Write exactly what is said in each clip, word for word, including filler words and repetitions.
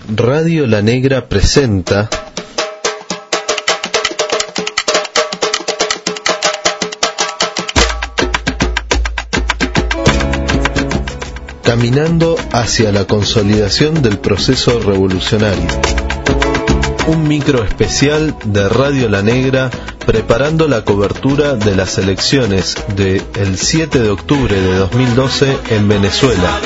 Radio La Negra presenta Caminando hacia la consolidación del proceso revolucionario. Un micro especial de Radio La Negra preparando la cobertura de las elecciones del siete de octubre de dos mil doce en Venezuela.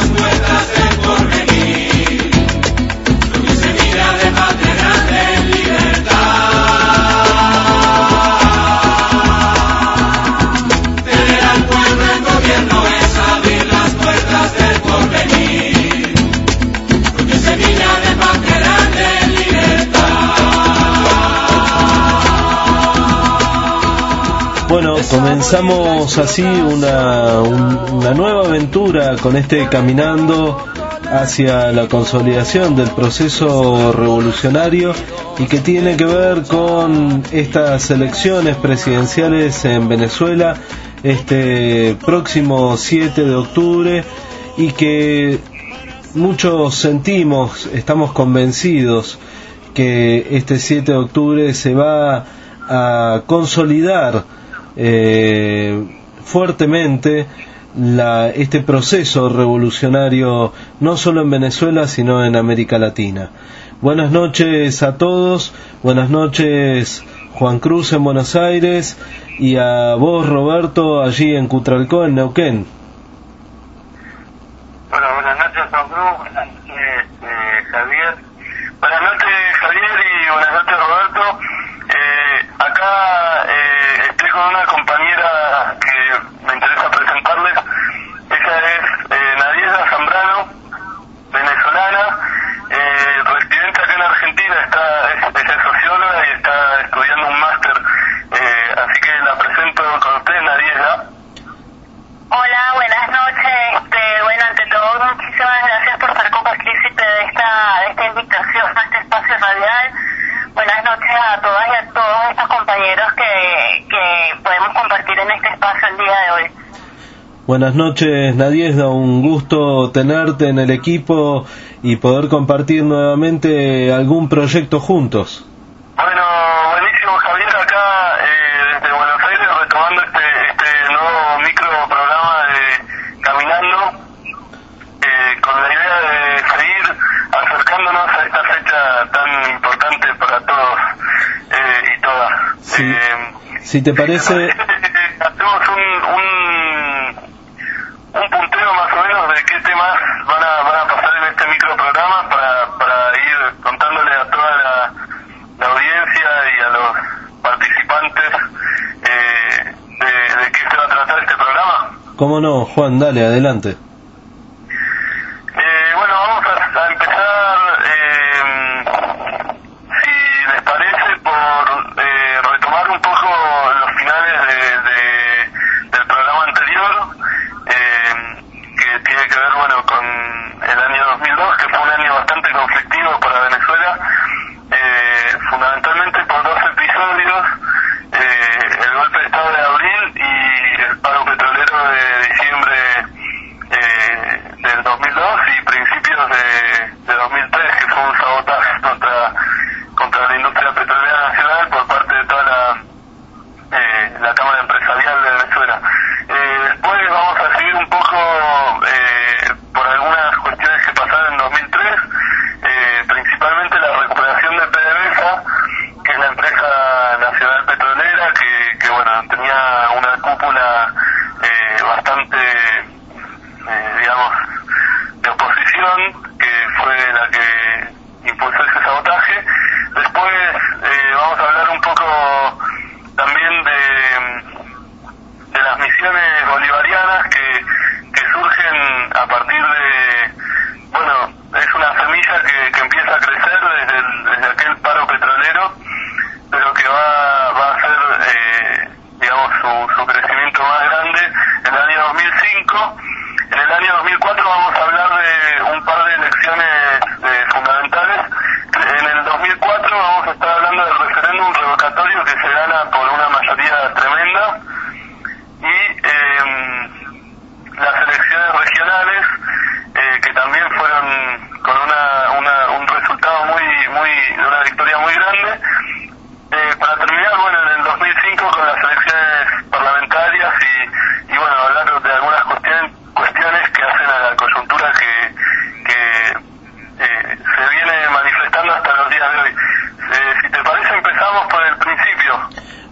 Bueno, comenzamos así una, una nueva aventura con este caminando hacia la consolidación del proceso revolucionario y que tiene que ver con estas elecciones presidenciales en Venezuela este próximo siete de octubre y que muchos sentimos, estamos convencidos que este siete de octubre se va a consolidar Eh, fuertemente la, este proceso revolucionario no solo en Venezuela sino en América Latina. Buenas noches a todos, buenas noches Juan Cruz en Buenos Aires y a vos Roberto allí en Cutralcó en Neuquén. Bueno, buenas noches Juan Cruz, buenas noches eh, Javier, buenas noches Javier y buenas noches Roberto. Eh, acá eh, estoy con una compañera que me interesa presentarles. Ella es eh, Nadiezda Zambrano, venezolana, eh, residente acá en Argentina. Está, es, ella es socióloga y está estudiando un máster, eh, así que la presento con ustedes, Nadiezda. Hola, buenas noches. Este, bueno, ante todo, muchísimas gracias por ser copartícipe de esta, de esta invitación a este espacio radial. Buenas noches a todas y a todos estos compañeros que, que podemos compartir en este espacio el día de hoy. Buenas noches Nadiezda, un gusto tenerte en el equipo y poder compartir nuevamente algún proyecto juntos. Bueno, buenísimo Javier, acá eh, desde Buenos Aires retomando este, este nuevo micro programa de Caminando, eh, con la idea de seguir acercándonos a esta fecha tan importante para todos eh, y todas. Sí. Eh, si te parece... Hacemos un, un, un punteo más o menos de qué temas van a, van a pasar en este micro programa para, para ir contándole a toda la, la audiencia y a los participantes eh, de, de qué se va a tratar este programa. ¿Cómo no, Juan? Dale, adelante. Eh, bueno, vamos a, a empezar, eh, si les parece, por eh, retomar un poco los finales de, de, del programa anterior, eh, que tiene que ver, bueno, con el año dos mil dos, que fue un año bastante conflictivo para Venezuela, eh, fundamentalmente por dos episodios, eh, el golpe de Estado de abril y el paro petrolero de diciembre eh, del dos mil dos y principios de, de dos mil tres, que fue un sabotaje contra, contra la industria petrolera nacional por parte de toda la, eh, la Cámara Empresarial de Venezuela. Eh, después vamos a seguir un poco eh, por algunas cuestiones que pasaron en dos mil tres, eh, principalmente la recuperación de PDVSA, que es la empresa nacional petrolera que, que bueno, tenía una cúpula eh, bastante eh, digamos de oposición, que fue la que impulsó ese sabotaje. Después eh, vamos a hablar un poco también de, de las misiones bolivarianas que, que surgen a partir de, bueno, es una semilla que, que empieza a crecer desde, el, desde aquel paro petrolero, pero que va, va a hacer eh, digamos su, su crecimiento más grande en el año dos mil cinco. En el año dos mil cuatro vamos a hablar de un par de elecciones eh, fundamentales. En el dos mil cuatro vamos a estar hablando del referéndum revocatorio que se gana por una mayoría tremenda y eh, las elecciones regionales eh, que también fueron con una, una un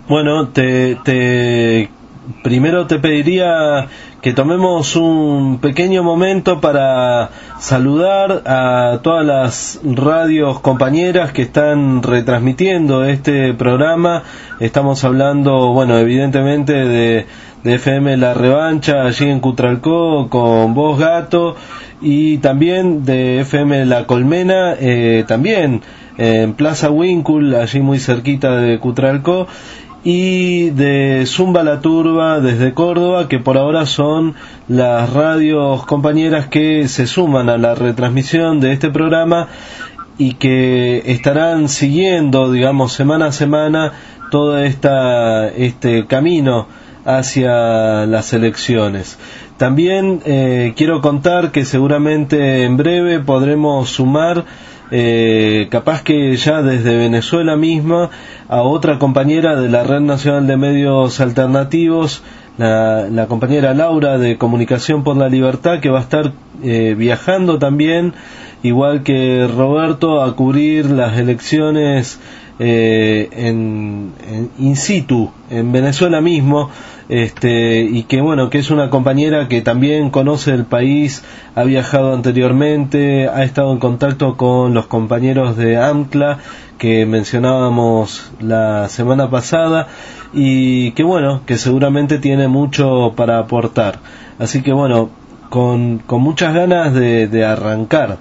Bueno, te, te primero te pediría que tomemos un pequeño momento para saludar a todas las radios compañeras que están retransmitiendo este programa. Estamos hablando, bueno, evidentemente de, de F M La Revancha, allí en Cutralcó, con Voz Gato, y también de F M La Colmena, eh, también en Plaza Winkul, allí muy cerquita de Cutralcó, y de Zumba La Turba desde Córdoba, que por ahora son las radios compañeras que se suman a la retransmisión de este programa y que estarán siguiendo, digamos, semana a semana todo esta, este camino hacia las elecciones. También eh, quiero contar que seguramente en breve podremos sumar, eh, capaz que ya desde Venezuela misma, a otra compañera de la Red Nacional de Medios Alternativos, la, la compañera Laura de Comunicación por la Libertad, que va a estar eh, viajando también, igual que Roberto, a cubrir las elecciones eh, en, en in situ, en Venezuela mismo, este, y que bueno, que es una compañera que también conoce el país, ha viajado anteriormente, ha estado en contacto con los compañeros de AMCLA que mencionábamos la semana pasada, y que bueno, que seguramente tiene mucho para aportar. Así que bueno, con, con muchas ganas de, de arrancar.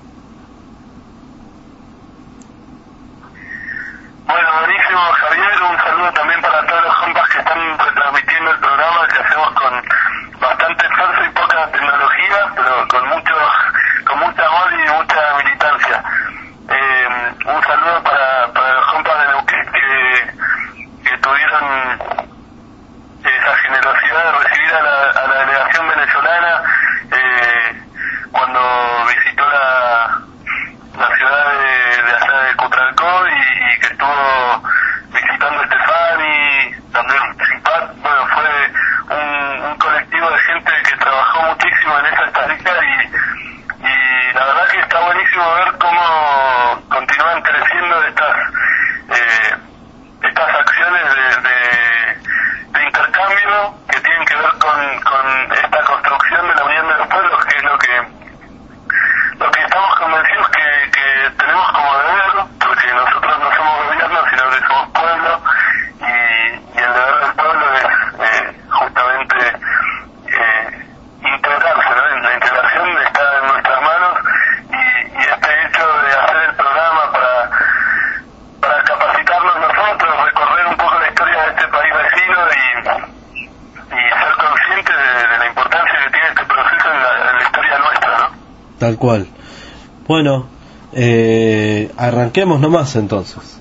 Bueno, buenísimo, Javier. Un saludo también para todos los compas que están retransmitiendo el programa, que hacemos con bastante esfuerzo y poca tecnología, pero con mucho, con mucha amor y mucha militancia. Eh, un saludo para, para los compas de Neuquén que, que tuvieron esa generosidad de recibir a la, a la delegación venezolana eh, cuando visitó la, la ciudad de, de allá de Cutralcó, y, y que estuvo visitando Estefani, también Cipat. Bueno, fue un, un colectivo de gente que trabajó muchísimo en esa estadía, y, y la verdad que está buenísimo ver cómo continúan creciendo estas eh, estas acciones de, de, de intercambio que tienen que ver con, con esta construcción de la unión de los pueblos, que es lo que lo que estamos convencidos que, que tenemos como deber, porque nosotros no somos gobierno, sino que somos pueblo, y, y el deber del pueblo es eh, justamente eh, integrarse, ¿no? La integración está en nuestras manos, y, y este hecho de hacer el programa para, para capacitarnos nosotros, recorrer un poco la historia de este país vecino y, y ser conscientes de, de la importancia que tiene este proceso en la, en la historia nuestra, ¿no? Tal cual. Bueno, eh, arranquemos nomás entonces.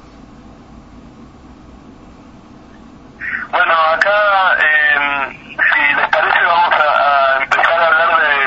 Bueno, acá, eh, si les parece, vamos a, a empezar a hablar de,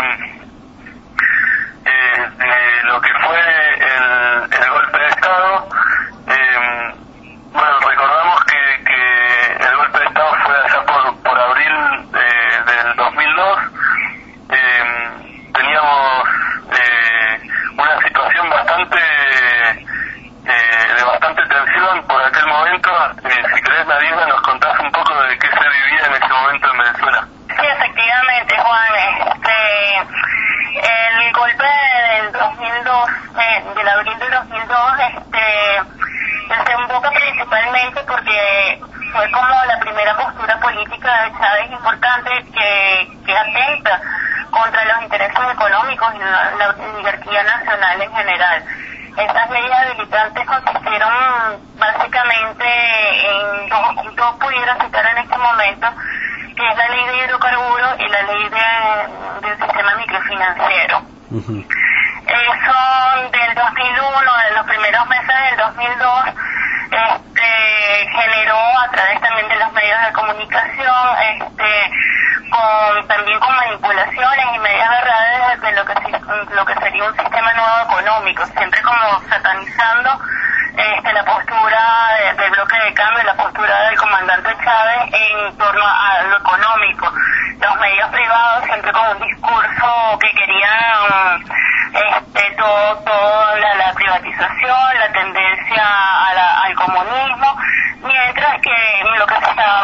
eh, de lo que fue el, el golpe de Estado. Eh, bueno, recordamos que, que el golpe de Estado fue allá por, por abril de, del dos mil dos. Eh, teníamos eh, una situación bastante eh, de bastante tensión por aquel momento. Eh, si querés, Nadina, nos contás un poco de qué se vivía en ese momento en Venezuela. Sí, efectivamente, Juan. Este, el golpe del dos mil dos, eh, del abril del dos mil dos, este, desemboca principalmente porque fue como la primera postura política de Chávez importante que, que atenta contra los intereses económicos y la, la oligarquía nacional en general. Estas leyes habilitantes consistieron básicamente en dos, dos pudiera citar en este momento, que es la ley de hidrocarburos y la ley de, del sistema microfinanciero. Uh-huh. Eso del dos mil uno, de los primeros meses del dos mil dos, este, generó a través también de los medios de comunicación, este, con también con manipulaciones y medias verdades de lo que lo que sería un sistema nuevo económico, siempre como satanizando este, la postura de, del bloque de cambio, la postura del comandante Chávez en torno a lo económico. Los medios privados siempre con un discurso que querían este, todo, todo la, la privatización, la tendencia a la, al comunismo, mientras que lo que se estaba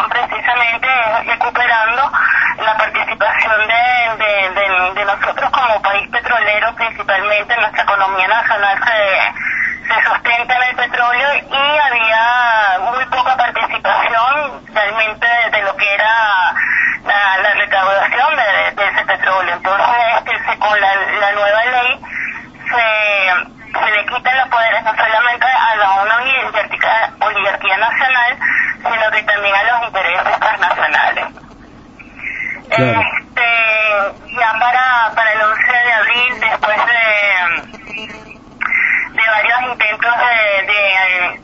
economía nacional se, se sustenta en el petróleo y había muy poca participación realmente de, de lo que era la, la recaudación de, de ese petróleo. Entonces, este, se, con la, la nueva ley se, se le quitan los poderes no solamente a la una oligarquía, oligarquía nacional, sino que también a los intereses transnacionales. Claro. Este, ya para, para el once de abril, después de, de varios intentos de, de,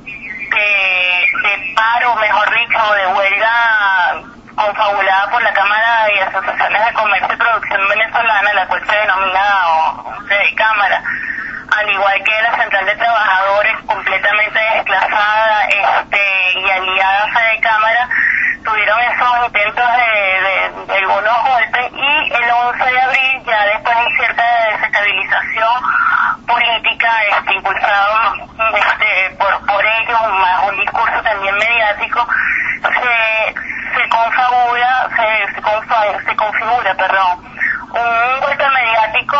de, de paro, mejor dicho, de huelga confabulada por la Cámara y Asociaciones de Comercio y Producción Venezolana, la cual se denomina o de Cámara, al igual que la Central de Trabajadores, completamente desplazada este, y aliada a de Cámara, tuvieron esos intentos de, de, de algunos golpes, y el once de abril, ya después de cierta desestabilización política este, impulsado este, por, por ellos, más un discurso también mediático, se, se confabula, se, se, confa, se configura, perdón, un golpe mediático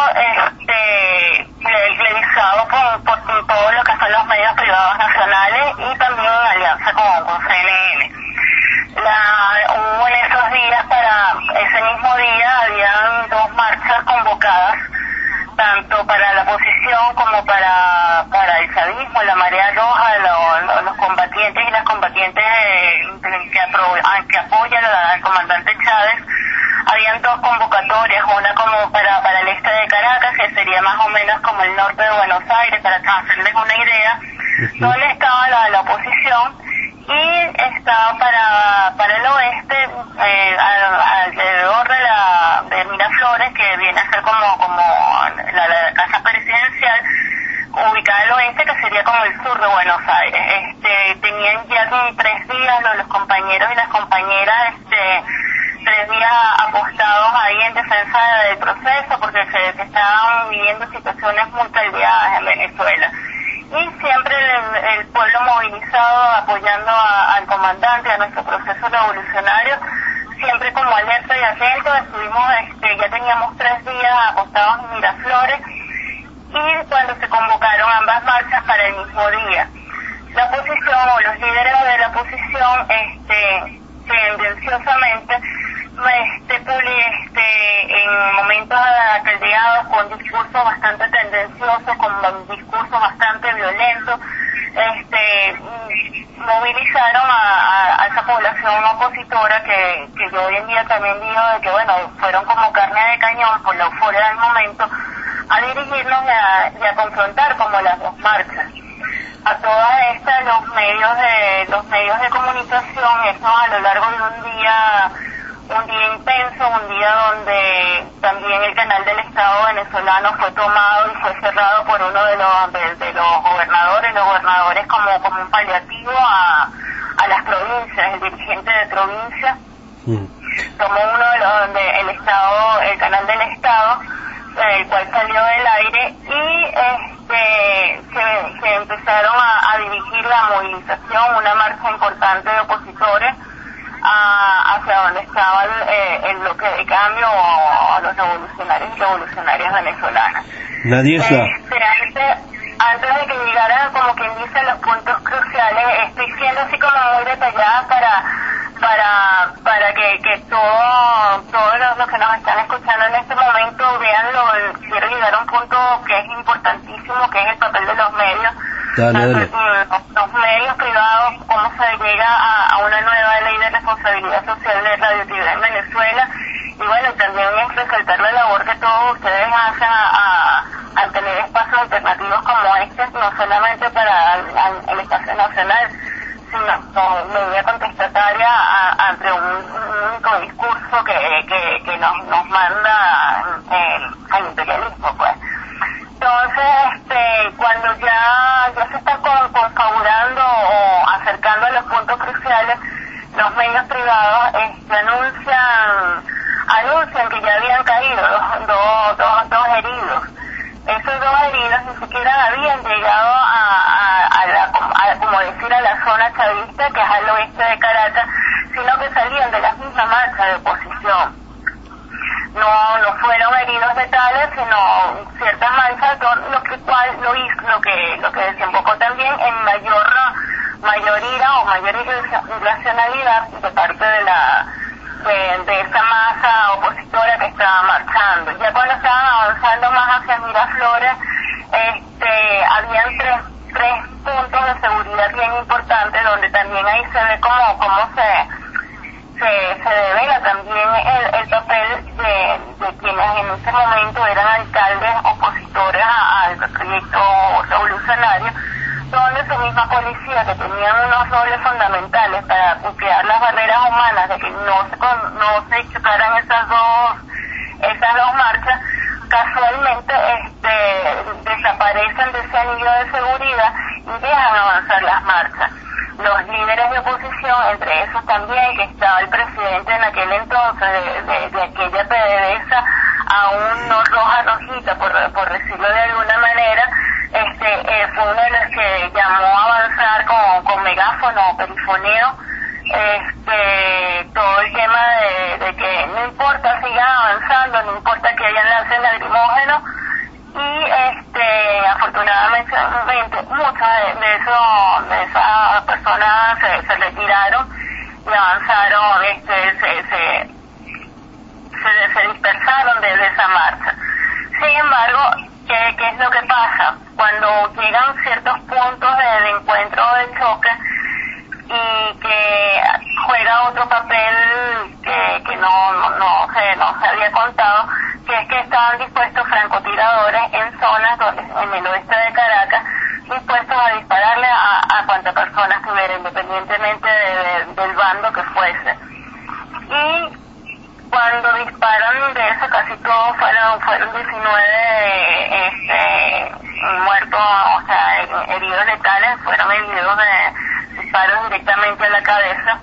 este, realizado por, por, por todo lo que son los medios privados nacionales y también en alianza con, con C N N. La, hubo en esos días, para ese mismo día, habían dos marchas convocadas, tanto para la oposición como para, para el chavismo, la Marea Roja, lo, lo, los combatientes y las combatientes eh, que, apro, que apoyan al comandante Chávez. Habían dos convocatorias, una como para, para el este de Caracas, que sería más o menos como el norte de Buenos Aires, para hacerles una idea, uh-huh. donde estaba la, la oposición, y estaba para, para el oeste, eh, alrededor de la de Miraflores, que viene a ser como, como la, la casa presidencial, ubicada al oeste, que sería como el sur de Buenos Aires. Este, tenían ya tres días los, los compañeros y las compañeras, este, tres días apostados ahí en defensa del proceso, porque se, se estaban viviendo situaciones muy caldeadas en Venezuela. Y siempre el, el pueblo movilizado, apoyando a, al comandante, a nuestro proceso revolucionario, siempre como alerta y atento. Estuvimos, este, ya teníamos tres días apostados en Miraflores, y cuando se convocaron ambas marchas para el mismo día, la oposición o los líderes de la oposición, este, tendenciosamente, este, este, en momentos caldeados, con discursos bastante tendenciosos, con discursos bastante violentos, este, movilizaron a, a, a esa población opositora que, que yo hoy en día también digo de que, bueno, fueron como carne de cañón por la euforia del momento, a dirigirnos y a, y a confrontar como las dos marchas. A todas estas, los medios de los medios de comunicación, eso a lo largo de un día un día intenso, un día donde también el canal del Estado venezolano fue tomado y fue cerrado por uno de los de, de los gobernadores, los gobernadores como, como un paliativo a, a las provincias, el dirigente de provincia mm. tomó uno de los donde el Estado, el canal del Estado, el cual salió del aire, y este se, se empezaron a, a dirigir la movilización, una marcha importante de opositores a, hacia donde estaba el, eh, el bloque de cambio, o a los revolucionarios y revolucionarias venezolanas. Nadiesla. Este, antes, antes de que llegaran, como quien dice, los puntos cruciales, estoy siendo así como muy detallada para para para que, que todo, todos los, los que nos están escuchando en este momento vean lo, quiero llegar a un punto que es importantísimo, que es el papel de los medios. Dale, dale. Los, los medios privados, cómo se llega a, a una nueva ley de responsabilidad social de radioactividad en Venezuela, y bueno, también es resaltar la labor que todos ustedes hacen a, a, a tener espacios alternativos como este, no solamente para el, el espacio nacional, sino como medida contestataria a, ante un, un único discurso que, que, que nos, nos manda eh, el imperialismo, pues. Entonces, este, cuando ya, ya se está con, confabulando o acercando a los puntos cruciales, los medios privados este, anuncian anuncian que ya habían caído dos, dos, dos, dos heridos. Esos dos heridos ni siquiera habían llegado a, a, a, la, a, como decir, a la zona chavista, que es al oeste de Caracas, sino que salían de la misma marcha de oposición. No, no fueron heridos de petales, sino ciertas manchas, lo que cual lo hizo, lo que lo que desembocó también en mayor mayor ira o mayor irracionalidad de parte de la de, de esa masa opositora que estaba marchando. Ya cuando estaban avanzando más hacia Miraflores, este habían tres tres puntos de seguridad bien importantes, donde también ahí se ve cómo cómo se se, se devela también el, el papel de, de quienes en ese momento eran alcaldes opositores a, al proyecto revolucionario, donde su misma policía, que tenían unos roles fundamentales para crear las barreras humanas de que no se con, no se chocaran esas dos esas dos marchas, casualmente este desaparecen de ese anillo de seguridad y dejan avanzar las marchas. Los líderes de oposición, entre esos también, que estaba el presidente en aquel entonces de, de, de aquella P D V S A, aún no roja rojita, por, por decirlo de alguna manera, este eh, fue uno de los que llamó a avanzar con, con megáfono o perifoneo, este todo el tema de, de que no importa, sigan avanzando, no importa que hayan lances lacrimógenos, y este afortunadamente muchas de, de, eso, de esas personas se, se retiraron y avanzaron, este se se, se, se dispersaron de, de esa marcha. Sin embargo, ¿qué, qué es lo que pasa? Cuando llegan ciertos puntos de, de encuentro o de choque y que juega otro papel que, que no, no, no, se, no se había contado, que es que estaban dispuestos francotiradores en zonas donde, en el oeste de Caracas, dispuestos a dispararle a, a cuanta persona estuviera, independientemente de, de, del bando que fuese. Y cuando disparan de eso, casi todos fueron fueron diecinueve este, muertos, o sea, heridos letales, fueron heridos de disparos directamente a la cabeza.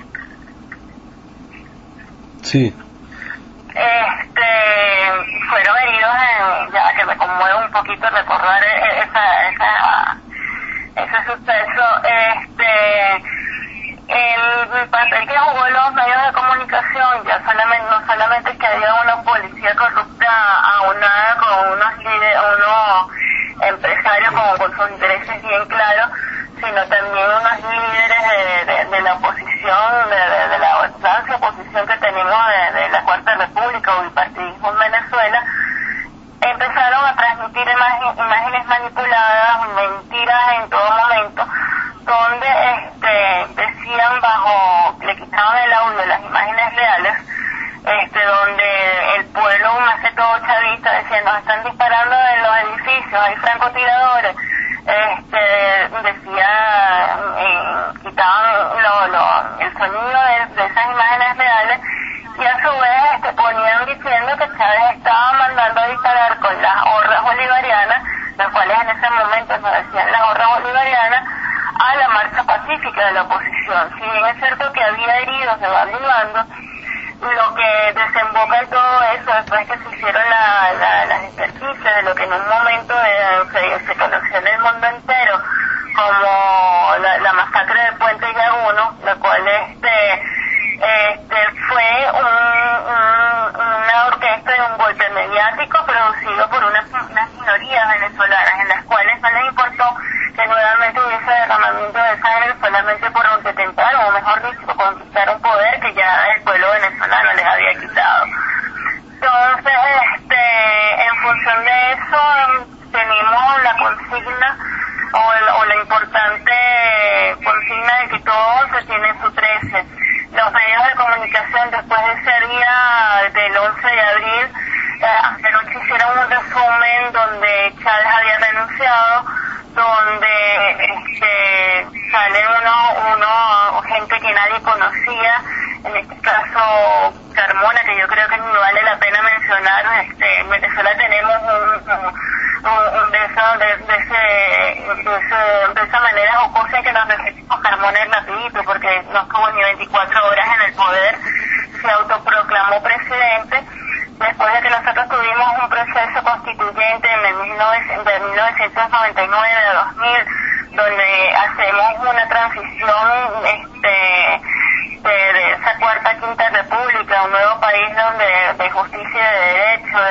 Sí. Este, fueron heridos en, ya que me conmueve un poquito recordar esa, esa, ese suceso, este, el papel que jugó los medios de comunicación, ya solamente, no solamente es que había una policía corrupta aunada con unos líderes, unos empresarios con, con sus intereses bien claros, sino también unos líderes de, de, de la oposición, de, de, de la amplia oposición que tenemos de, de la Cuarta República o el partidismo en Venezuela, empezaron a transmitir imagen, imágenes manipuladas, mentiras en todo momento, donde este decían bajo, le quitaban el audio las imágenes reales, este donde el pueblo, más que todo chavista, decía, nos están disparando de los edificios, hay francotiradores, este decía, eh, quitaban lo, lo, el sonido de, de esas imágenes reales, y a su vez este, ponían diciendo que Chávez estaba mandando a disparar con las hordas bolivarianas, las cuales en ese momento nos decían las hordas bolivarianas, a la marcha pacífica de la oposición. Si bien es cierto que había heridos de bando y bando, lo que desemboca en todo eso, después que se hicieron la, la, las experticias de lo que en un momento de, se, se conoció en el mundo entero como la, la masacre del Puente Llaguno, la cual este, este fue un, un, una orquesta y un golpe mediático producido por unas, unas minorías venezolanas, en las cuales no les importó que nuevamente hubiese derramamiento de sangre solamente por lo que tentaron, o mejor dicho, por conquistar un poder que ya el pueblo venezolano les había quitado. Entonces, este, en función de eso, tenemos la consigna o, el, o la importante consigna de que todo se tiene en su trece. Los medios de comunicación, después de ese día del once de abril, eh, anoche hicieron un resumen donde Chávez había renunciado, donde este, salen uno, uno, gente que nadie conocía, en este caso Carmona, que yo creo que ni vale la pena mencionar. Este, en Venezuela tenemos un, un, un de, eso, de, de, ese, de, ese, de esa manera jocosa que nos referimos Carmona es rapidito, porque no estuvo ni veinticuatro horas en el poder, se autoproclamó presidente, después de que nosotros tuvimos un proceso constituyente en el mil novecientos noventa y nueve a dos mil, donde hacemos una transición este de, de esa cuarta quinta república, un nuevo país donde de justicia y de derecho, de, de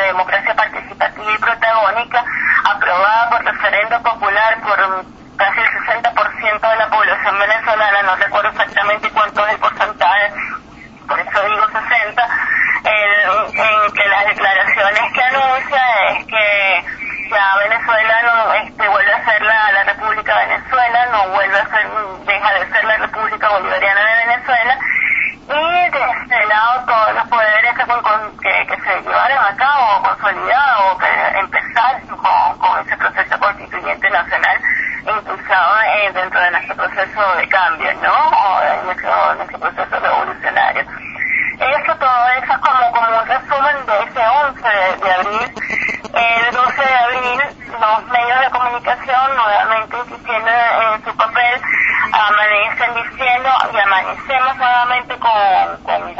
de democracia participativa y protagónica, aprobada por referendo popular por casi el sesenta por ciento de la población venezolana, no recuerdo exactamente cuánto es el porcentaje, por eso digo sesenta, el, en que las declaraciones que anuncia es que ya Venezuela no este, vuelve a ser la, la República de Venezuela, no vuelve a ser, deja de ser la República Bolivariana de Venezuela, y de este lado todos los poderes que, que, que se llevaron a cabo, consolidados, o que empezaron con, con ese proceso constituyente nacional impulsado eh, dentro de nuestro proceso de cambio, ¿no? O de nuestro, nuestro proceso revolucionario. Eso, todo eso es como, como un resumen de ese once de abril. El doce de abril, los medios de comunicación, nuevamente insistiendo en su papel, amanecen diciendo, y amanecemos nuevamente con, con,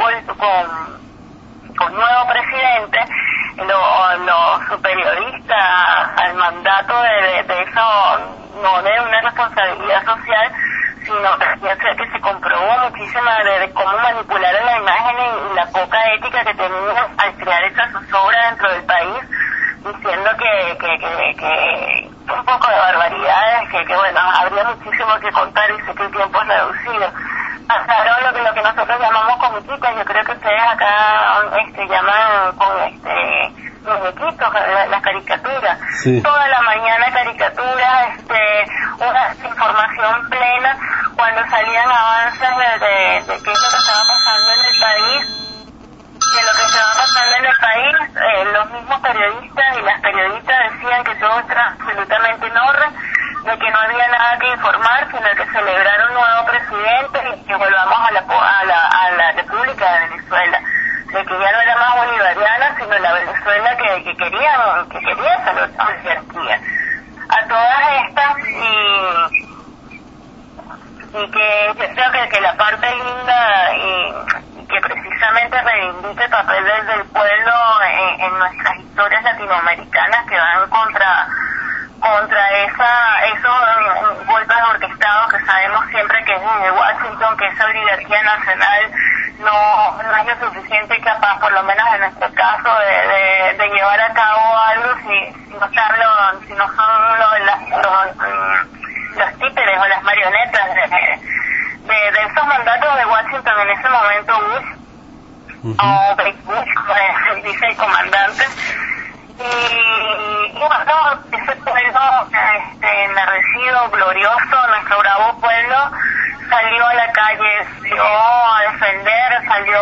con, con nuevo presidente. Los lo superioristas al mandato de, de, de eso, no de una responsabilidad social, sino que, que se comprobó muchísima de, de cómo manipularon la imagen y, y la poca ética que tenían al crear esa zozobra dentro del país, diciendo que, que, que, que un poco de barbaridades, que, que bueno, habría muchísimo que contar y sé que el tiempo es reducido. Pasaron lo que, lo que nosotros llamamos comiquitas, yo creo que ustedes acá este, llaman con este muñequitos, las la caricaturas. Sí. Toda la mañana caricaturas, este, una información plena, cuando salían avances de, de, de qué es lo que estaba pasando en el país, de lo que estaba pasando en el país, eh, los mismos periodistas y las periodistas decían que todo era absolutamente en orden, de que no había nada que informar, sino que celebrar un nuevo presidente y que volvamos a la, a la, a la República de Venezuela, de que ya no era más bolivariana, sino la Venezuela que, que querían, que quería esa oligarquía. A todas estas, y, y que yo creo que, que la parte linda y, y que precisamente reivindica el papel del, del pueblo en, en nuestras historias latinoamericanas que van contra contra esa esos golpes orquestados que sabemos siempre que es desde Washington, que esa oligarquía nacional no, no es lo suficiente capaz, por lo menos en nuestro caso, de, de, de llevar a cabo algo si, si no son, lo, si no son lo, las, los, los títeres o las marionetas de, de, de esos mandatos de Washington en ese momento Bush, uh-huh. o Bush, como dice el comandante. Y, y bueno, ese pueblo este, enardecido, glorioso, nuestro bravo pueblo, salió a la calle, salió a defender, salió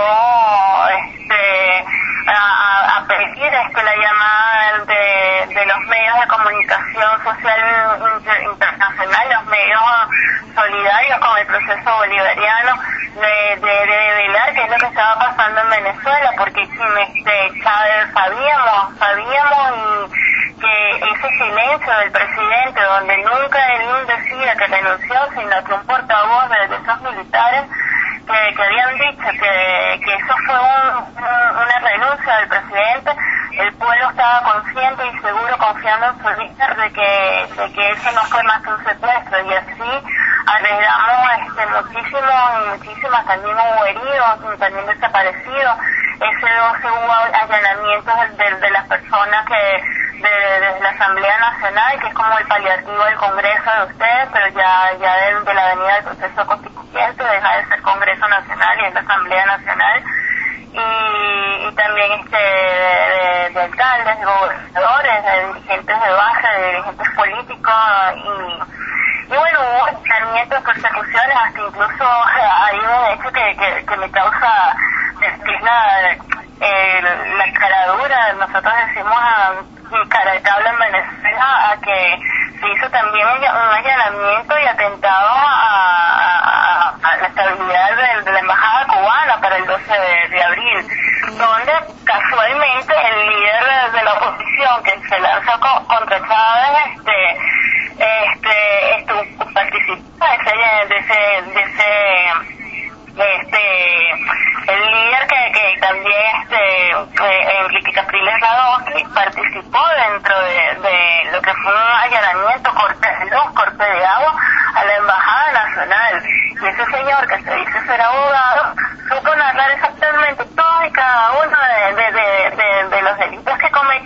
este, a, a pedir este, la llamada de, de los medios de comunicación social inter, internacional, los medios solidarios con el proceso bolivariano, de, de, de velar qué es lo que estaba pasando en Venezuela, porque este, sabíamos, sabíamos y que ese silencio del presidente, donde nunca él decía que renunció, sino que un portavoz de, de esos militares que, que habían dicho que, que eso fue un, un, una renuncia del presidente, el pueblo estaba consciente y seguro, confiando en su líder, de que, de que eso no fue más que un secuestro, y así arriesgamos este, muchísimos y muchísimas, también hubo heridos, también desaparecidos. Ese doce hubo allanamientos de, de, de las personas que de, de la Asamblea Nacional, que es como el paliativo del Congreso de ustedes, pero ya ya de, de la venida del proceso constituyente deja de ser Congreso Nacional y es la Asamblea Nacional. Y, y también este de, de, de alcaldes, de gobernadores, de dirigentes de base, de dirigentes políticos, y, y bueno, hubo allanamientos, persecuciones, hasta incluso hay un hecho que, que, que me causa, que es la, eh, la caradura, nosotros decimos a cara de tabla en Venezuela, a que se hizo también un allanamiento y atentado a, a, a la estabilidad de, de la embajada cubana para el doce de abril, donde casualmente el líder de, de la oposición que se lanzó co, contra Chávez este este estuvo, participó de ese de ese, de ese este el líder que, que también este Enrique Capriles Radonsky participó dentro de, de lo que fue un allanamiento, corte de luz, corte de agua a la embajada nacional, y ese señor que se dice ser abogado supo narrar exactamente todos y cada uno de, de, de, de, de los delitos que cometió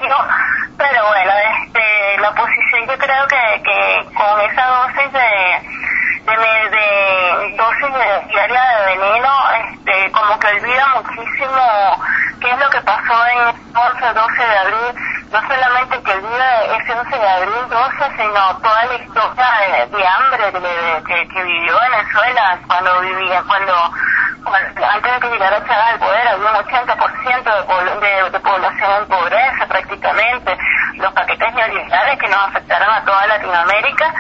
once, doce de abril, no solamente que el día ese once de abril doce, sino toda la historia de, de hambre de, de, que, que vivió Venezuela cuando vivía, cuando, cuando antes de que llegara Chávez al poder, había un ochenta por ciento de, de, de población en pobreza prácticamente. Los paquetes neoliberales que nos afectaron a toda Latinoamérica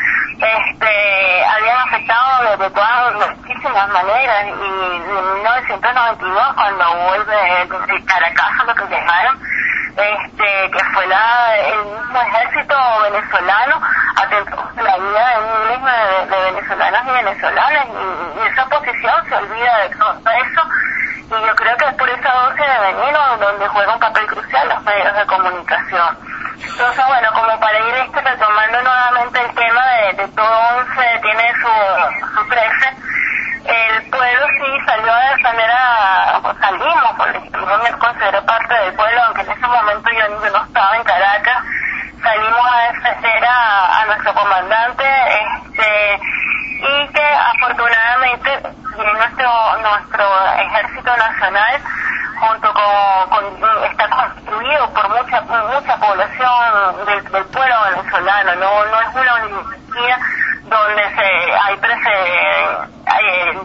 este habían afectado de, de todas muchísimas maneras, y en mil novecientos noventa y dos, cuando vuelve el Caracazo, lo que llamaron, este que fue la el mismo ejército venezolano atentó contra la vida de miles de, de venezolanos y venezolanas, y, y esa oposición se olvida de todo eso, y yo creo que es por esa dosis de veneno donde juega un papel crucial los medios de comunicación. Entonces, bueno, como para ir este retomando nuevamente el tema de, de todo once tiene su, su trece, el pueblo sí salió a defender a, pues salimos, porque yo me considero parte del pueblo, aunque en ese momento yo, yo no estaba en Caracas, salimos a defender a, a nuestro comandante, este, y que afortunadamente nuestro, nuestro ejército nacional, junto con, con está construido por mucha mucha población del, del pueblo venezolano, no no es una oligarquía donde se hay prese, hay,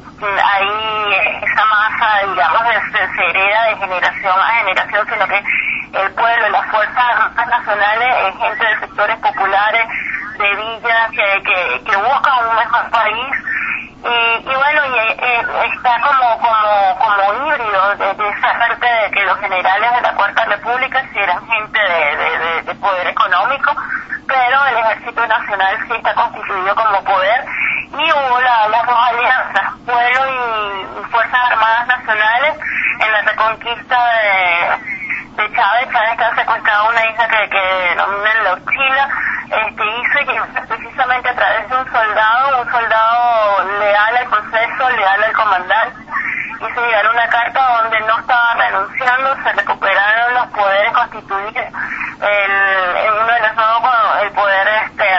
hay esa masa, digamos, de, de se hereda de generación a generación, sino que el pueblo, las fuerzas armadas nacionales, es gente de sectores populares, de villas que, que, que buscan un mejor país. Y, y bueno, y, eh, está como como como híbrido de, de esa parte de que los generales de la Cuarta República sí eran gente de, de, de, de poder económico, pero el Ejército Nacional sí está constituido como poder, y hubo la, las dos alianzas, pueblo y, y Fuerzas Armadas Nacionales, en la reconquista de, de Chávez. Chávez estaba secuestrado a una isla que, que denominan La Uchila, este, hizo y precisamente a través de un soldado, un soldado leal al proceso, leal al comandante, hizo llegar una carta donde no estaba renunciando, se recuperaron los poderes constituidos, el, en uno de los nuevos, el poder este,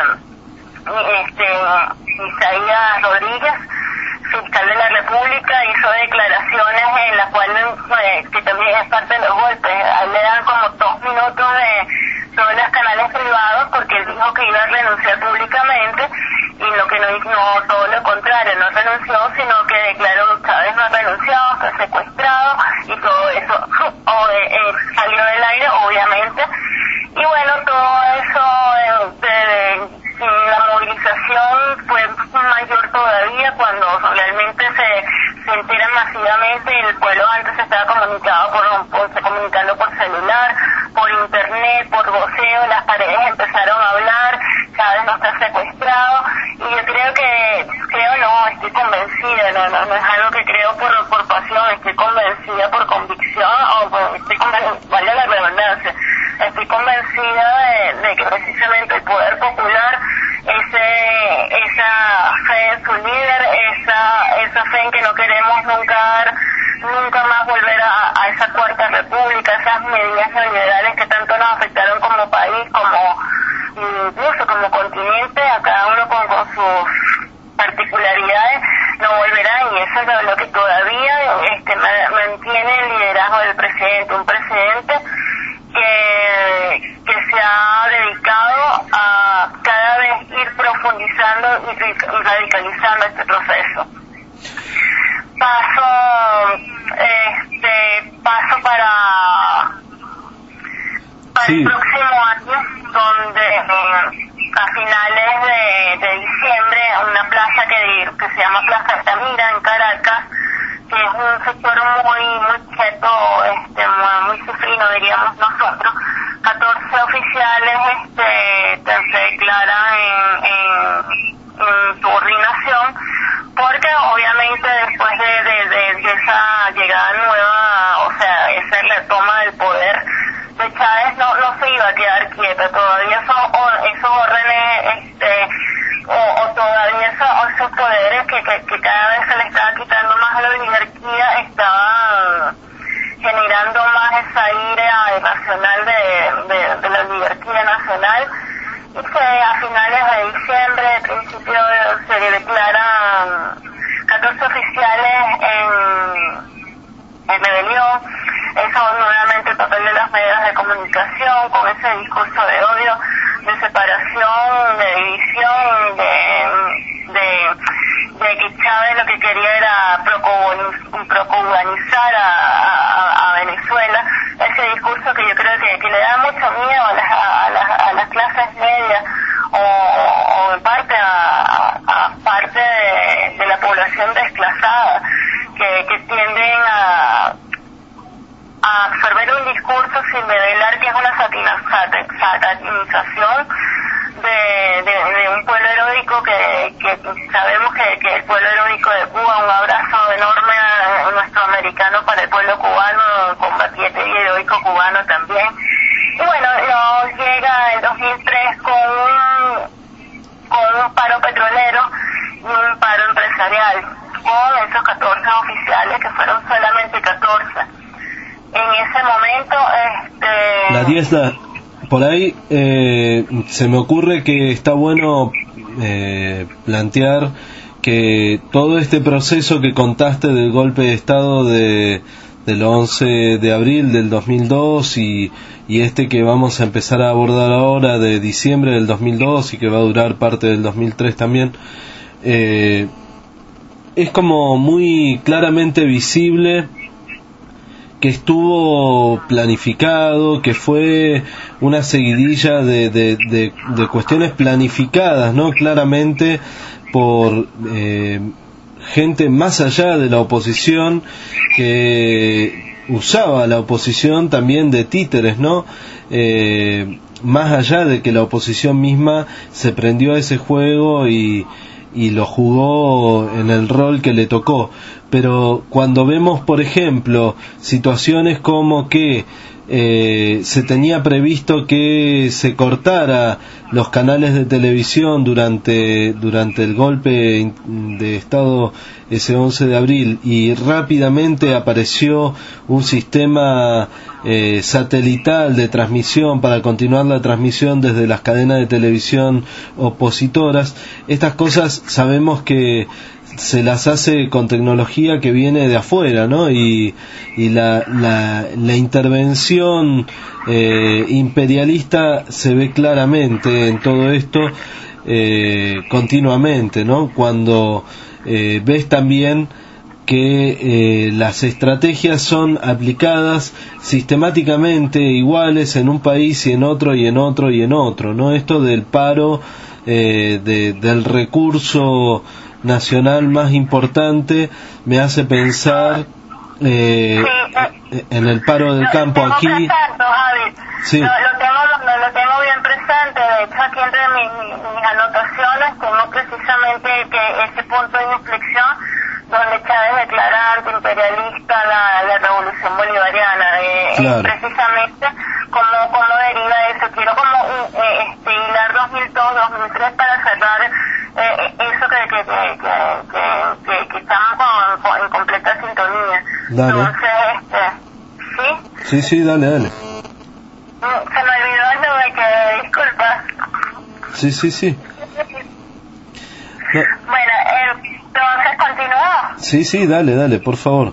este Isaías Rodríguez, fiscal de la República, hizo declaraciones en las cuales, pues, que también es parte de los golpes, ahí le dan como dos minutos de sobre los canales privados, porque él dijo que iba a renunciar públicamente, y lo que no hizo, todo lo contrario, no renunció, sino que declaró que Chávez no ha renunciado, está secuestrado, y todo eso o, eh, eh, salió del aire, obviamente. Y bueno, todo eso eh, de, de la movilización fue mayor todavía cuando realmente se, se enteran masivamente. El pueblo antes estaba comunicado por, por se comunicando por celular, por internet, por voceo, las paredes empezaron a hablar, Chávez no está secuestrado, y yo creo que, creo no, estoy convencida, no, no, no es algo que creo por, por pasión, estoy convencida por convicción, o por, estoy convencida, vale la redundancia, estoy convencida de, de que precisamente el poder popular, ese, esa fe en su líder, esa, esa fe en que no queremos nunca dar, nunca más volver a, a esa Cuarta República, esas medidas neoliberales que tanto nos afectaron como país, como incluso como continente, a cada uno con, con sus particularidades, no volverán, y eso es lo que todavía este, mantiene el liderazgo del presidente, un presidente que, que se ha dedicado a cada vez ir profundizando y radicalizando este proceso. Paso, este, paso para, para sí. El próximo año, donde eh, a finales de, de diciembre, una plaza que, que se llama Plaza Altamira en Caracas, que es un sector muy, muy cheto, este, muy, muy cifrino, diríamos nosotros, catorce oficiales este, se declaran en, en, en subordinación, porque obviamente después de, de, de, de esa llegada nueva, o sea, esa retoma del poder de Chávez, no, no se iba a quedar quieta, todavía esos, esos órdenes, este, o, o todavía esos, esos poderes que, que, que cada vez se le estaba quitando más a la oligarquía, estaban generando más esa ira irracional de, de, de la oligarquía nacional, y que a finales de diciembre, principio, se declaran catorce oficiales en, en rebelión. Eso nuevamente el papel de los medios comunicación, con ese discurso de odio, de separación, de división, de, de, de que Chávez lo que quería era procubanizar a, a, a Venezuela, ese discurso que yo creo que, que le da mucho miedo a las, a las, a las clases medias, o, o en parte a, a parte de, de la población desclasada, que, que tienden a, a absorber un discurso sin develar que es una satanización de, de, de un pueblo heroico que, que sabemos que, que el pueblo heroico de Cuba, un abrazo enorme a, a nuestro americano para el pueblo cubano, combatiente y heroico cubano también. Y bueno, nos llega el dos mil tres con un, con un paro petrolero y un paro empresarial, con esos catorce oficiales que fueron solamente catorce. En ese momento, este... La diez, la, por ahí eh, se me ocurre que está bueno eh, plantear que todo este proceso que contaste del golpe de Estado de del once de abril del dos mil dos y, y este que vamos a empezar a abordar ahora de diciembre del dos mil dos y que va a durar parte del dos mil tres también, eh, es como muy claramente visible que estuvo planificado, que fue una seguidilla de, de, de, de cuestiones planificadas, ¿no? Claramente por eh, gente más allá de la oposición, que usaba la oposición también de títeres, ¿no? Eh, más allá de que la oposición misma se prendió a ese juego y, y lo jugó en el rol que le tocó. Pero cuando vemos, por ejemplo, situaciones como que eh, se tenía previsto que se cortara los canales de televisión durante durante el golpe de Estado ese once de abril y rápidamente apareció un sistema eh, satelital de transmisión para continuar la transmisión desde las cadenas de televisión opositoras, estas cosas sabemos que se las hace con tecnología que viene de afuera, ¿no? Y, y la, la, la intervención eh, imperialista se ve claramente en todo esto eh, continuamente, ¿no? Cuando eh, ves también que eh, las estrategias son aplicadas sistemáticamente iguales en un país y en otro y en otro y en otro, ¿no? Esto del paro eh, de, del recurso nacional más importante me hace pensar eh, sí, en el paro del lo, campo lo aquí. Presente, Javi. Sí. Lo, lo, tengo, lo, lo tengo bien presente, de hecho aquí entre mis, mis, mis anotaciones tengo precisamente que ese punto de inflexión donde Chávez declara antiimperialista la, la revolución bolivariana, eh, claro. Precisamente como, como deriva eso. Quiero como eh, este, hilar dos mil dos, dos mil tres para cerrar eh, eso que, que, que, que, que, que estamos con, con, en completa sintonía. Dale. Entonces, este, ¿sí? Sí, sí, dale, dale. Se me olvidó eso de que, disculpa. Sí, sí, sí. No. Bueno, entonces continúo. Sí, sí, dale, dale, por favor.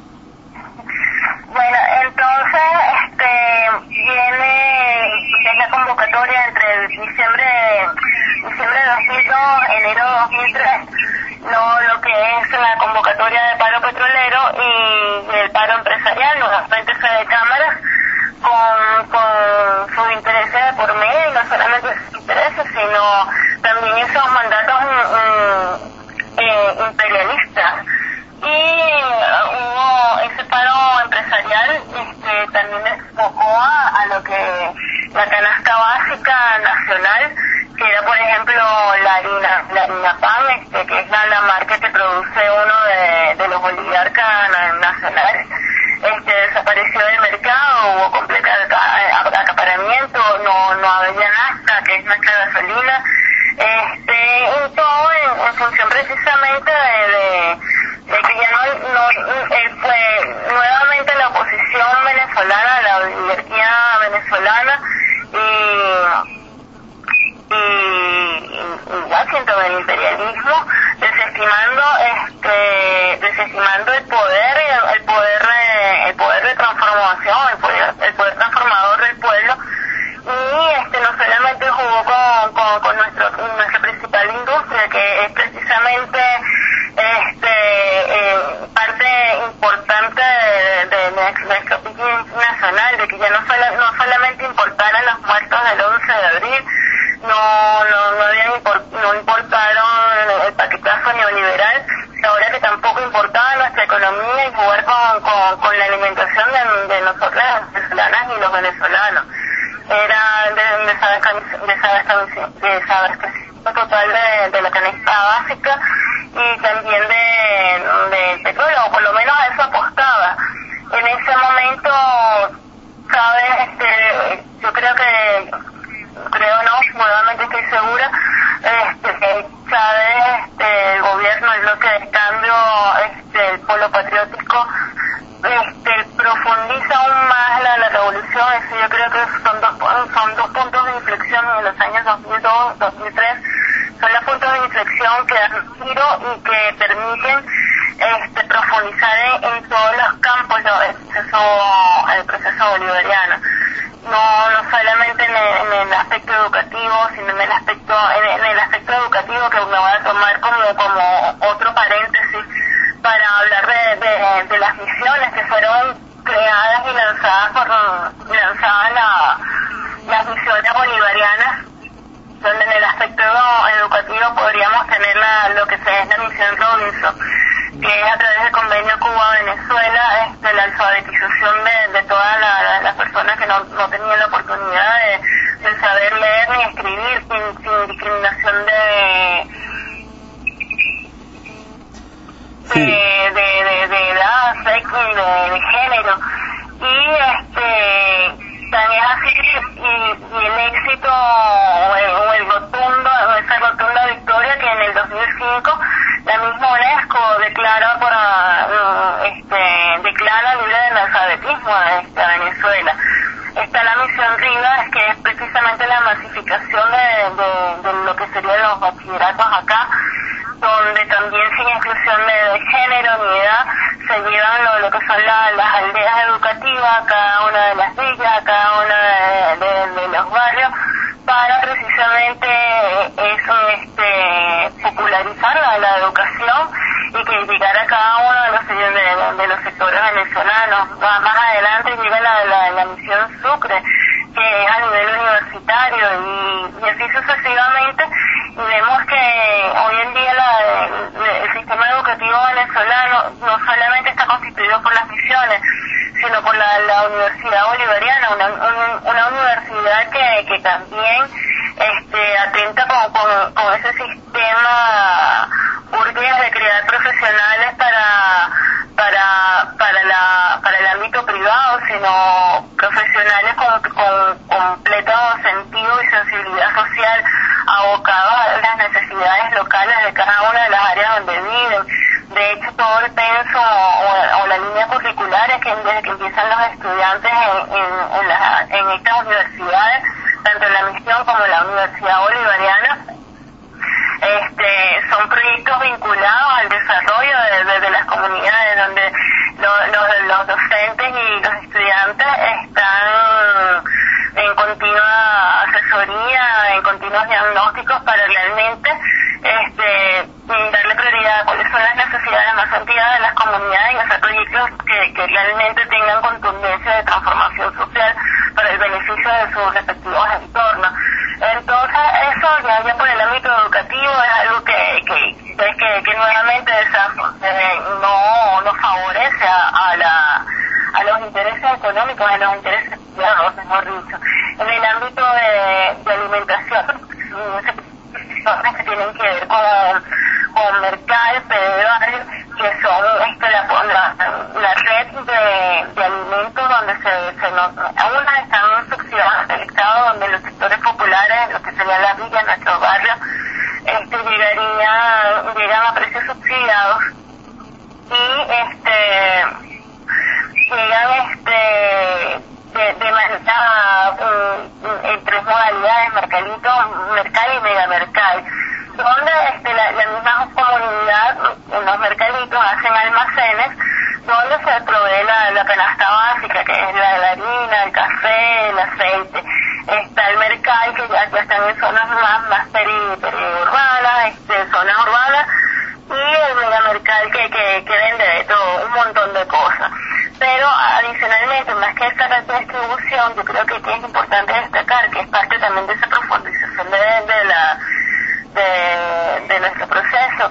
Bueno, entonces, este, viene es la convocatoria entre diciembre, diciembre de dos mil dos, enero de dos mil tres, lo, lo que es la convocatoria de paro petrolero y el paro empresarial, nuevamente Fede Cámaras, con, con sus intereses de por medio, y no solamente sus intereses, sino también esos mandatos mm, eh, imperialistas. Y uh, hubo ese paro empresarial, este, también enfocó a, a lo que la canasta básica nacional, que era por ejemplo la harina, la harina pan, este, que es la, la marca que produce uno de, de los oligarcas nacionales. Este, desapareció del mercado, hubo completo acaparamiento, no, no había nafta, que es nuestra gasolina, este, y todo en, en función precisamente de, de, de que ya no, no eh, fue nuevamente la oposición venezolana, la oligarquía venezolana, y y, y Washington, el imperialismo, desestimando este desestimando el poder el poder el poder de transformación, el poder, el poder transformador del pueblo no no no habían import, no importaron el paquetazo neoliberal, ahora que tampoco importaba nuestra economía y jugar con con, con la alimentación de, de nosotros las venezolanas y los venezolanos. Era de desabastecimiento total de, de la canasta básica y también de, de petróleo, o por lo menos a eso apostaba. En ese momento, sabes, este, yo creo que, creo no, nuevamente estoy segura, este, que Chávez, este, el gobierno, el bloque de cambio, este, el polo patriótico, este, profundiza aún más la, la revolución. Eso yo creo que son dos, son dos puntos de inflexión en los años dos mil dos, dos mil tres, son los puntos de inflexión que dan giro y que permiten este, profundizar en, en todos los campos ¿no? el proceso, el proceso bolivariano. No, no solamente en el, en el aspecto educativo, sino en el aspecto, en el, en el aspecto educativo, que me voy a tomar como, como otro paréntesis para hablar de, de, de las misiones que fueron creadas y lanzadas por lanzadas la, las misiones bolivarianas, donde en el aspecto educativo podríamos tener la, lo que se es la misión Robinson, que es a través del convenio Cuba-Venezuela, este, la alfabetización de, de todas la, la, las personas que no, no tenían la oportunidad de, de saber leer ni escribir sin, sin discriminación de, sí. de, de, de, de edad, sexo y de, de género. Y este también así y, y el éxito o el, o el rotundo, esa rotunda victoria que en el dos mil cinco la misma UNESCO declara por uh, este declara libre del analfabetismo a, este, a Venezuela. Está la misión Rivas, que es precisamente la masificación de, de, de lo que serían los bachilleratos acá, donde también sin inclusión de, de género ni edad se llevan lo, lo que son la, las aldeas educativas a cada una de las villas, a cada una de, de, de los barrios, para precisamente eso, este, popularizar la, la educación y que llegara a cada uno de los, de, de, de los sectores venezolanos. Más adelante llega la, la, la misión Sucre, que es a nivel universitario, y, y así sucesivamente, y vemos que hoy en día la, el, el sistema educativo venezolano no solamente está constituido por las misiones, sino por la, la Universidad Bolivariana, una, un, una universidad que, que también este, atenta con, con, con ese sistema burgués de crear profesionales para para para la para el ámbito privado, sino profesionales con, con completo sentido y sensibilidad social, abocados a las necesidades locales de cada una de las áreas donde viven. De hecho, todo el penso o, o la línea curricular es que desde que empiezan los estudiantes en, en, en, la, en estas universidades, tanto en la misión como en la Universidad Bolivariana, este, son proyectos vinculados al desarrollo de, de, de las comunidades, donde lo, lo, los docentes y los estudiantes están en continua asesoría, en continuos diagnósticos para realmente este, darle prioridad a cuáles son las necesidades más antiguas de las comunidades y hacer proyectos que, que realmente tengan contundencia de transformación social para el beneficio de sus respectivos entornos. Entonces eso ya, ya por el ámbito educativo es algo que que, que, que nuevamente eh, no, no favorece a, a, la, a los intereses económicos, a los intereses privados, mejor dicho. En el ámbito de, de alimentación, que tienen que ver con, con Mercal, Pedeval, que son este, la, la, la red de, de alimentos donde se, se nos, algunas están subsidiadas del Estado, donde los sectores populares, lo que serían las villas, nuestros barrios, este, llegarían, llegan a precios subsidiados y este llegan este de, de manera um, en tres modalidades, Mercalito, Mercal y Megamercal, donde este, la, la misma comunidad, los mercaditos, hacen almacenes donde se provee la, la canasta básica, que es la, la harina, el café, el aceite. Está el mercal, que ya, ya están en zonas más, más peri, periurbanas, este, zonas urbanas, y el megamercal que, que, que vende de todo, un montón de cosas. Pero adicionalmente, más que esta red de distribución, yo creo que es importante destacar que es parte también de esa profundización de, de,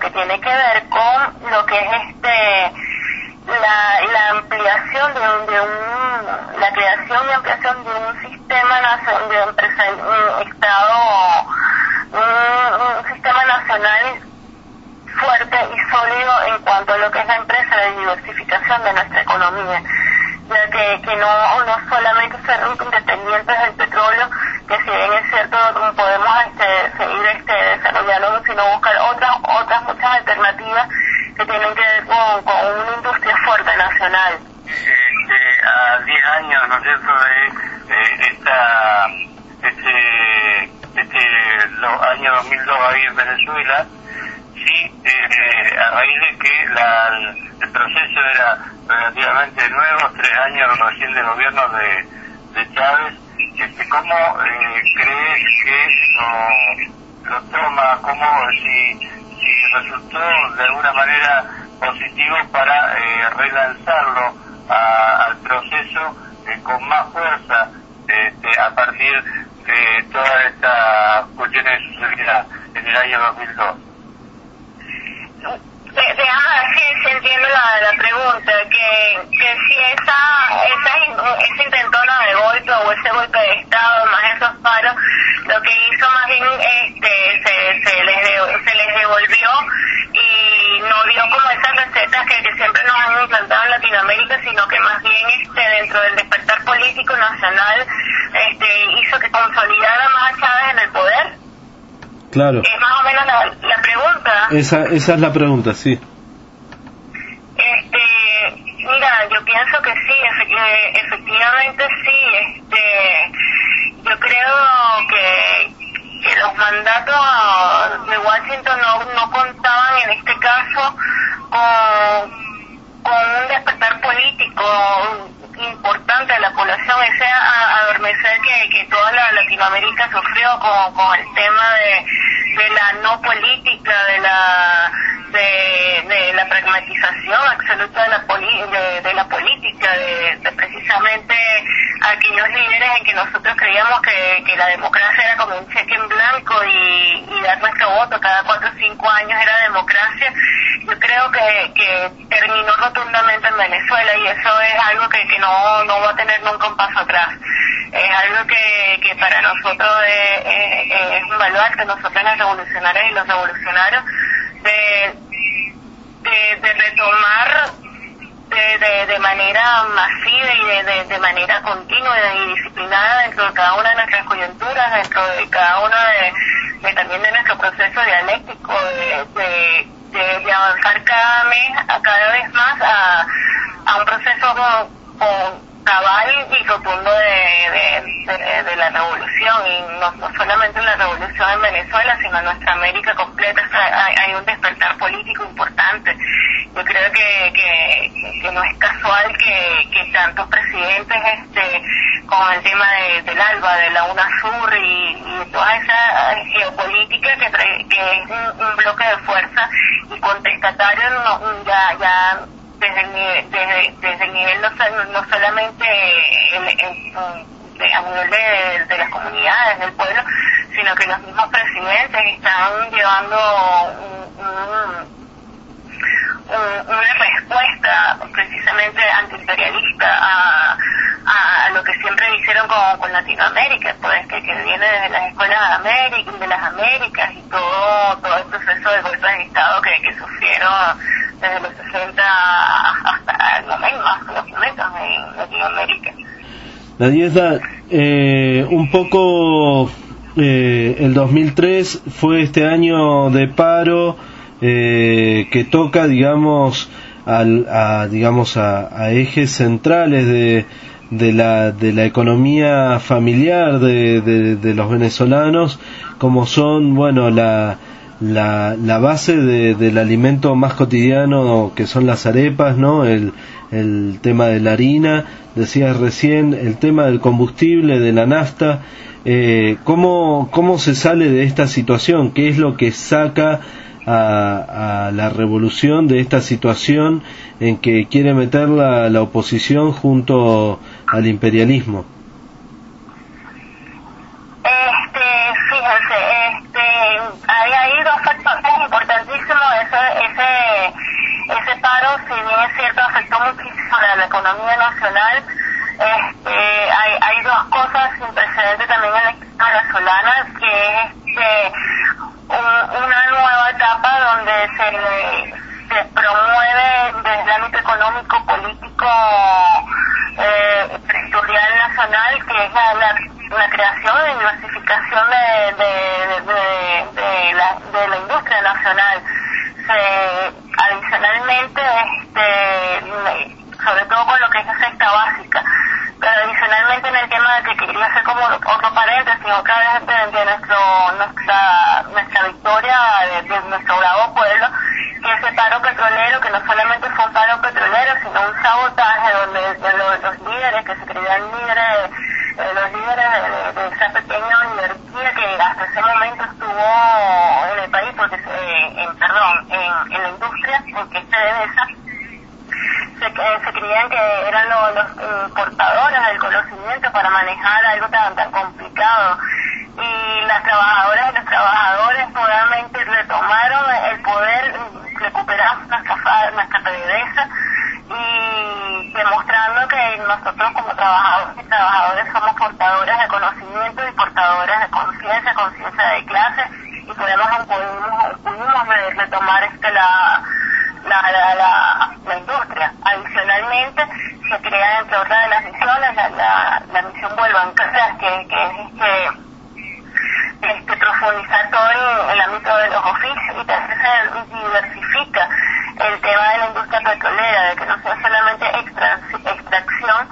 que tiene que ver con lo que es este la, la ampliación de un, de un la creación y ampliación de un sistema nacional de empresa, un estado un, un sistema nacional fuerte y sólido en cuanto a lo que es la empresa, la diversificación de nuestra economía, ya que, que no, no solamente ser independientes del petróleo, que si bien es cierto podemos este, seguir este, desarrollando, sino buscar otras otras muchas alternativas que tienen que ver con, con una industria fuerte nacional. Este, a diez años, ¿no es cierto?, de, de esta, este, este, los años dos mil dos ahí en Venezuela, sí, eh, a raíz de que la, el proceso era relativamente nuevo, tres años recién de gobierno de, de Chávez, este, ¿cómo eh, crees que lo, lo toma, cómo, si, si resultó de alguna manera positivo para eh, relanzarlo a, al proceso eh, con más fuerza este, a partir de todas estas cuestiones que sucedieron en el año dos mil dos? Déjame ver si, si entiendo la, la pregunta, que, que si esa, esa, esa intentona de golpe o ese golpe de Estado, más esos paros, lo que hizo más bien este se, se, les, de, se les devolvió y no dio como esas recetas que, que siempre nos han implantado en Latinoamérica, sino que más bien este dentro del despertar político nacional este hizo que consolidara más a Chávez en el poder. Claro. Es más o menos la, la pregunta. Esa, esa es la pregunta, sí. Este, mira, yo pienso que sí, efect- efectivamente sí. Este, yo creo que, que los mandatos de Washington no, no contaban en este caso con, con un despertar político importante de la población, ese adormecer que, que toda la Latinoamérica sufrió con, con el tema de, de la no política, de la de, de la pragmatización absoluta de la poli, de, de la política, de, de precisamente aquellos líderes en que nosotros creíamos que, que la democracia era como un cheque en blanco y, y dar nuestro voto cada cuatro o cinco años era democracia. Yo creo que, que terminó rotundamente en Venezuela y eso es algo que, que no, no va a tener nunca un paso atrás. Es algo que, que para nosotros es, es, es un baluarte, nosotros las revolucionarias y los revolucionarios, de, de, de retomar de, de, de manera masiva y de, de, de manera continua y disciplinada dentro de cada una de nuestras coyunturas, dentro de cada uno de, de también de nuestro proceso dialéctico, de, de, de, de avanzar cada mes, a cada vez más a, a un proceso con, con cabal y rotundo de, de, de, de la revolución, y no, no solamente en la revolución en Venezuela, sino en nuestra América completa. O sea, hay, hay un despertar político importante. Yo creo que, que, que no es casual que, que tantos presidentes este con el tema de, del ALBA, de la UNASUR y, y toda esa geopolítica que, trae, que es un, un bloque de fuerza y contestatario, no, ya ya desde el nivel, desde, desde el nivel no, no solamente el, el, de, a nivel de, de las comunidades, del pueblo, sino que los mismos presidentes están llevando un, un una respuesta precisamente antiimperialista a, a, a lo que siempre hicieron con, con Latinoamérica, pues que, que viene desde las escuelas de América, de las Américas y todo todo el proceso de golpe de Estado que, que sufrieron desde los sesenta hasta el momento, hasta los momentos en Latinoamérica. Nadiezda, eh, un poco eh, el dos mil tres fue este año de paro eh, que toca, digamos, al, a, digamos a, a ejes centrales de, de la de la economía familiar de, de, de los venezolanos, como son, bueno, la la, la base de, del alimento más cotidiano, que son las arepas, ¿no? El, el tema de la harina, decías recién, el tema del combustible, de la nafta. Eh, ¿cómo, ¿Cómo se sale de esta situación? ¿Qué es lo que saca a, a la revolución de esta situación en que quiere meter la, la oposición junto al imperialismo? Este, fíjense, este, hay ahí dos factores importantísimos. Eso economía nacional, este, hay, hay dos cosas sin precedentes también en la historia venezolana, que es este, un, una nueva etapa donde se, se promueve desde el ámbito económico, político, eh, territorial nacional, que es la, la, la creación y diversificación de, de, de, de, de, la, de la industria nacional. Se, adicionalmente, este, sobre todo con lo que es la cesta básica, pero adicionalmente en el tema de que quería hacer como otro paréntesis, otra vez de, de nuestro, nuestra, nuestra victoria, de, de nuestro bravo pueblo, que ese paro petrolero, que no solamente fue un paro petrolero, sino un sabotaje donde de los, los líderes que se creían líderes, eh, los líderes de, de, de esa pequeña oligarquía que hasta ese momento estuvo en el país, porque se, en, perdón, en, en la industria, en que se debe esa, se, se creían que eran los, los portadores del conocimiento para manejar algo tan, tan complicado. Y las trabajadoras y los trabajadores nuevamente retomaron el poder, recuperamos nuestra, nuestra P D V S A y demostrando que nosotros como trabajadores y trabajadores somos portadores de conocimiento y portadores de conciencia, conciencia de clase, y podemos, pudimos, pudimos retomar este, la, la, la, la, la industria. Adicionalmente, se crea, entre otras de las misiones, la, la, la misión Vuelvan Casas, que, que es este, este, profundizar todo en el ámbito de los oficios, y también se diversifica el tema de la industria petrolera, de que no sea solamente extra, extracción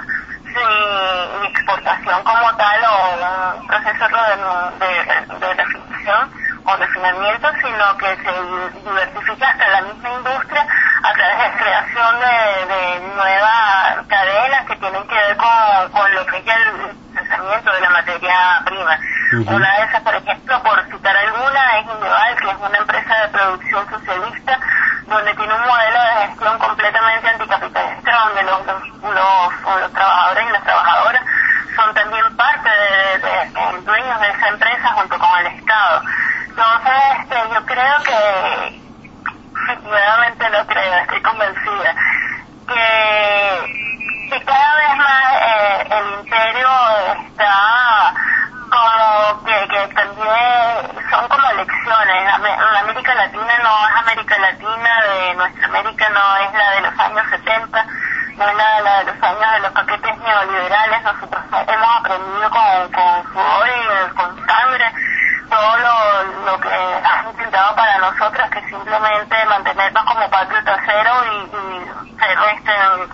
y exportación como tal, o un proceso de, de, de refinación o refinamiento, sino que se diversifica hasta la misma industria a través de creación de, de nuevas cadenas que tienen que ver con, con lo que es el procesamiento de la materia prima. Uh-huh. Una de esas, por ejemplo, por citar alguna, es Indeval, que es una empresa de producción socialista, donde tiene un modelo de gestión completamente anticapitalista, donde los, los, los, los trabajadores y las trabajadoras son también parte de, de, de dueños de esa empresa junto con el Estado. Entonces, este, yo creo que, nuevamente lo creo, estoy convencida, que, que cada vez más eh, el imperio está como que, que también son como elecciones. La América Latina no es América Latina de nuestra América, no es la de los años setenta, no es la de, la de los años de los paquetes neoliberales. Nosotros hemos aprendido con, con sudor y con sangre todo lo, lo que han intentado para nosotros, que simplemente mantenernos como patio trasero y, y ser este,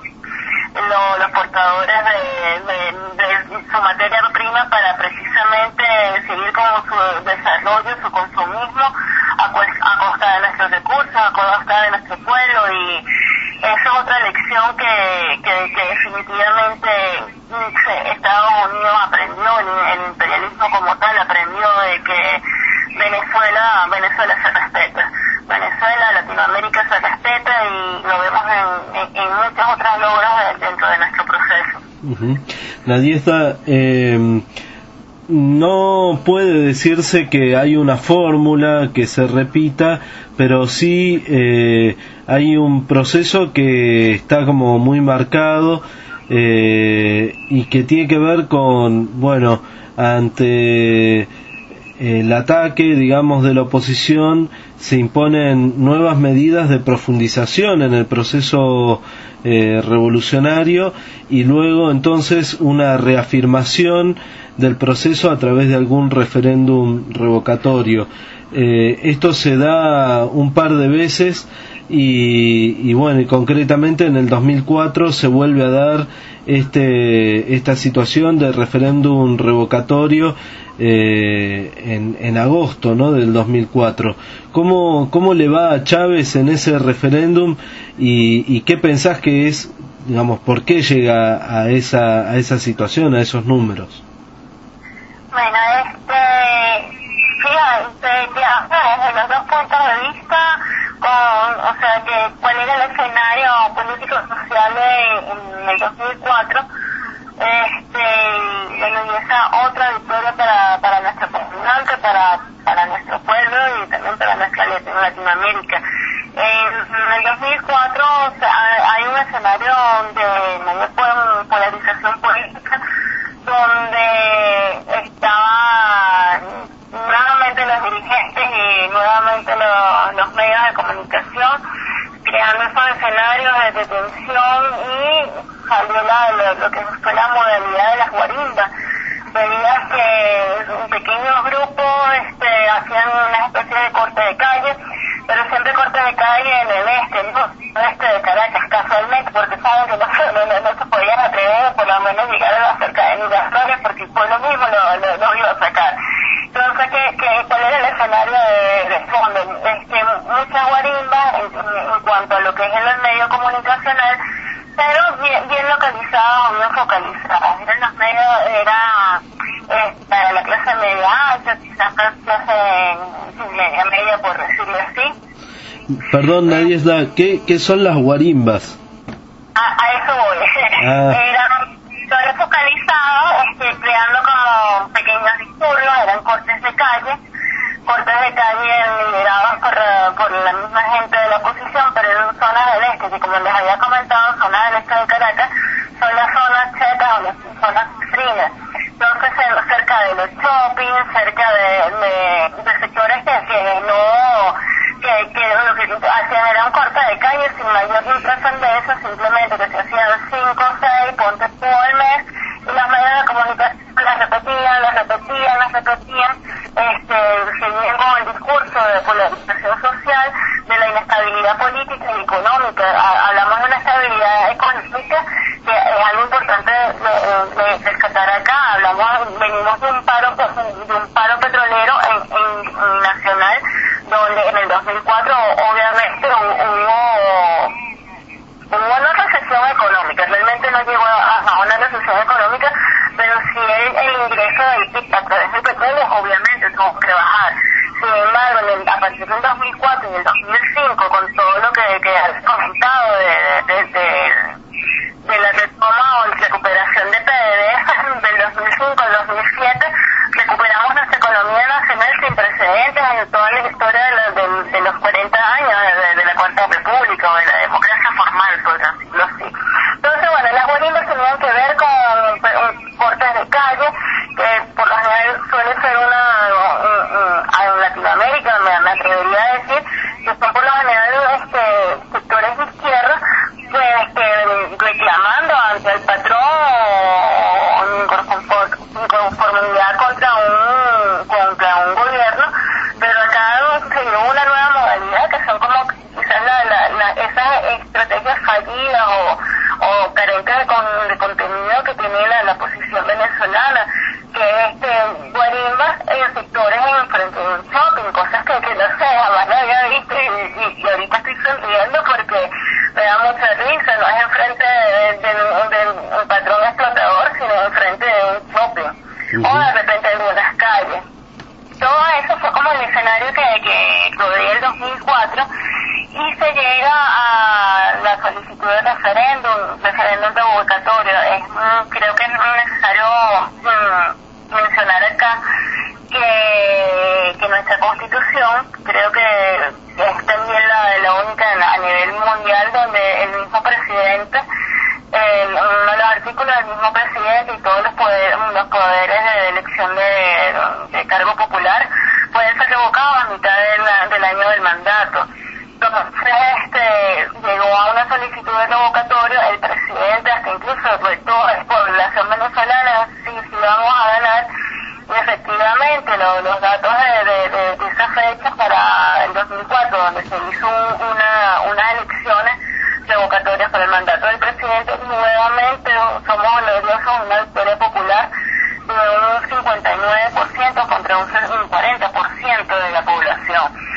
lo, los portadores de, de, de su materia prima para precisamente seguir con su desarrollo, su consumismo a, pues, a costa de nuestros recursos, a costa de nuestro pueblo. Y esa es otra lección que, que, que definitivamente Estados Unidos aprendió, el, el imperialismo como tal aprendió de que Venezuela, Venezuela se respeta. Venezuela, Latinoamérica se respeta, y lo vemos en, en, en muchas otras logros dentro de nuestro proceso. Uh-huh. Nadiezda, eh, no puede decirse que hay una fórmula que se repita, pero sí eh, hay un proceso que está como muy marcado eh, y que tiene que ver con, bueno, ante el ataque, digamos, de la oposición, se imponen nuevas medidas de profundización en el proceso eh, revolucionario, y luego entonces una reafirmación del proceso a través de algún referéndum revocatorio. Eh, esto se da un par de veces y, y bueno, y concretamente en el dos mil cuatro se vuelve a dar este esta situación de referéndum revocatorio eh, en, en agosto, ¿no?, del dos mil cuatro. ¿Cómo, cómo le va a Chávez en ese referéndum y, y qué pensás que es, digamos, por qué llega a esa a esa situación, a esos números? Bueno, este, fíjate, que desde los dos puntos de vista, con, o sea, que cuál era el escenario político-social en el dos mil cuatro, este, bueno, y esa otra victoria para, para nuestro continente, para, para nuestro pueblo y también para nuestra Latinoamérica. Eh, en el dos mil cuatro o sea, hay un escenario de mayor polarización política, donde estaban nuevamente los dirigentes y nuevamente los, los medios de comunicación creando esos escenarios de detención, y salió la, lo, lo que fue la modalidad de las guarimbas. Veías que pequeños grupos este, hacían una especie de corte de calle, pero siempre corte de calle en el este, ¿no? El este de Caracas, casualmente, porque saben que no, no, no, no se podían atrever por lo menos llegar a la cerca de Miraflores, porque el pueblo mismo lo, lo, lo iba a sacar. Entonces, ¿qué, qué, ¿cuál era el escenario de, de fondo? Este, muchas guarimbas en, en cuanto a lo que es el medio comunicacional, pero bien, bien localizadas o bien focalizadas. Eran los medios, era eh, para la clase media alta, quizás clase media media, por decirlo así. Perdón, Nadiezhda, ¿qué, ¿qué son las guarimbas? A, a eso voy. Ah. Eran solo focalizados, este, creando como pequeños disturbios, eran cortes de calle, cortes de calle liderados por, por la misma gente de la oposición, pero en zonas del este, que como les había comentado, zonas del este de Caracas son las zonas chetas o las zonas frinas. Entonces, cerca de los shopping, cerca de, de, de sectores que, que no, que, que lo que hacían era un corte de calle sin mayor trascendencia, simplemente que se hacían cinco o seis, ponte tú al mes, y los medios de comunicación las repetían, las repetían, las repetían, este, seguían con el discurso de polarización social, de la inestabilidad política y económica. Hablamos de una estabilidad económica, que es algo importante de, de, de rescatar acá. Hablamos, venimos de un paro, de un paro petrolero en, en, en nacional, donde en el dos mil cuatro obviamente hubo, hubo una recesión económica. Realmente no llegó a, a una recesión económica, pero sí el, el ingreso del P I B a través del petróleo obviamente tuvo que bajar. Sin embargo, en el, a partir del dos mil cuatro y el dos mil cinco, con todo lo que, que has comentado de, de, de, de la retoma o recuperación de P D V S del dos mil cinco al dos mil siete, recuperamos nuestra economía nacional sin precedentes en toda la historia de, la, de, de los cuarenta años de, de la Cuarta República o de la democracia formal, por decirlo así. Entonces, bueno, las guarimbas tenían que ver con cortes de calle, que por lo general suele ser una, en Latinoamérica, me, me atrevería a decir, que son por lo general este, sectores de izquierda, pues, que reclamando ante el patrón inconformidad contra un, contra un gobierno, pero acá se dio una nueva modalidad que son como quizás la, la, la, esas estrategias fallidas o, o carentes de, con, de contenido que tiene la, la oposición venezolana, que este guarimbas en sectores en frente de un shopping, cosas que, que no sé, jamás lo había visto y, y, y ahorita estoy sonriendo porque me da mucha risa. No es enfrente del de, de, de, de patrón explotador, sino enfrente de un shopping, uh-huh. O de repente en unas calles. Todo eso fue como el escenario que, que rodea el dos mil cuatro, y se llega a la solicitud de referéndum, referéndum revocatorio. Es, creo que es necesario mm, mencionar acá que, que nuestra Constitución, creo que es también la, la única a nivel mundial donde el mismo presidente, el, uno de los artículos del mismo presidente y todos los poderes, los poderes de elección de, de cargo popular pueden ser revocados a mitad del, del año del mandato. Entonces, este, llegó a una solicitud de revocatorio, el presidente hasta incluso retó a la población venezolana si, si vamos a ganar, y efectivamente lo, los datos de, de, de, de esa fecha para el dos mil cuatro, donde se hizo un, una, unas elecciones revocatorias para el mandato del presidente, nuevamente somos gloriosos, una victoria popular de un cincuenta y nueve por ciento contra un cuarenta por ciento de la población.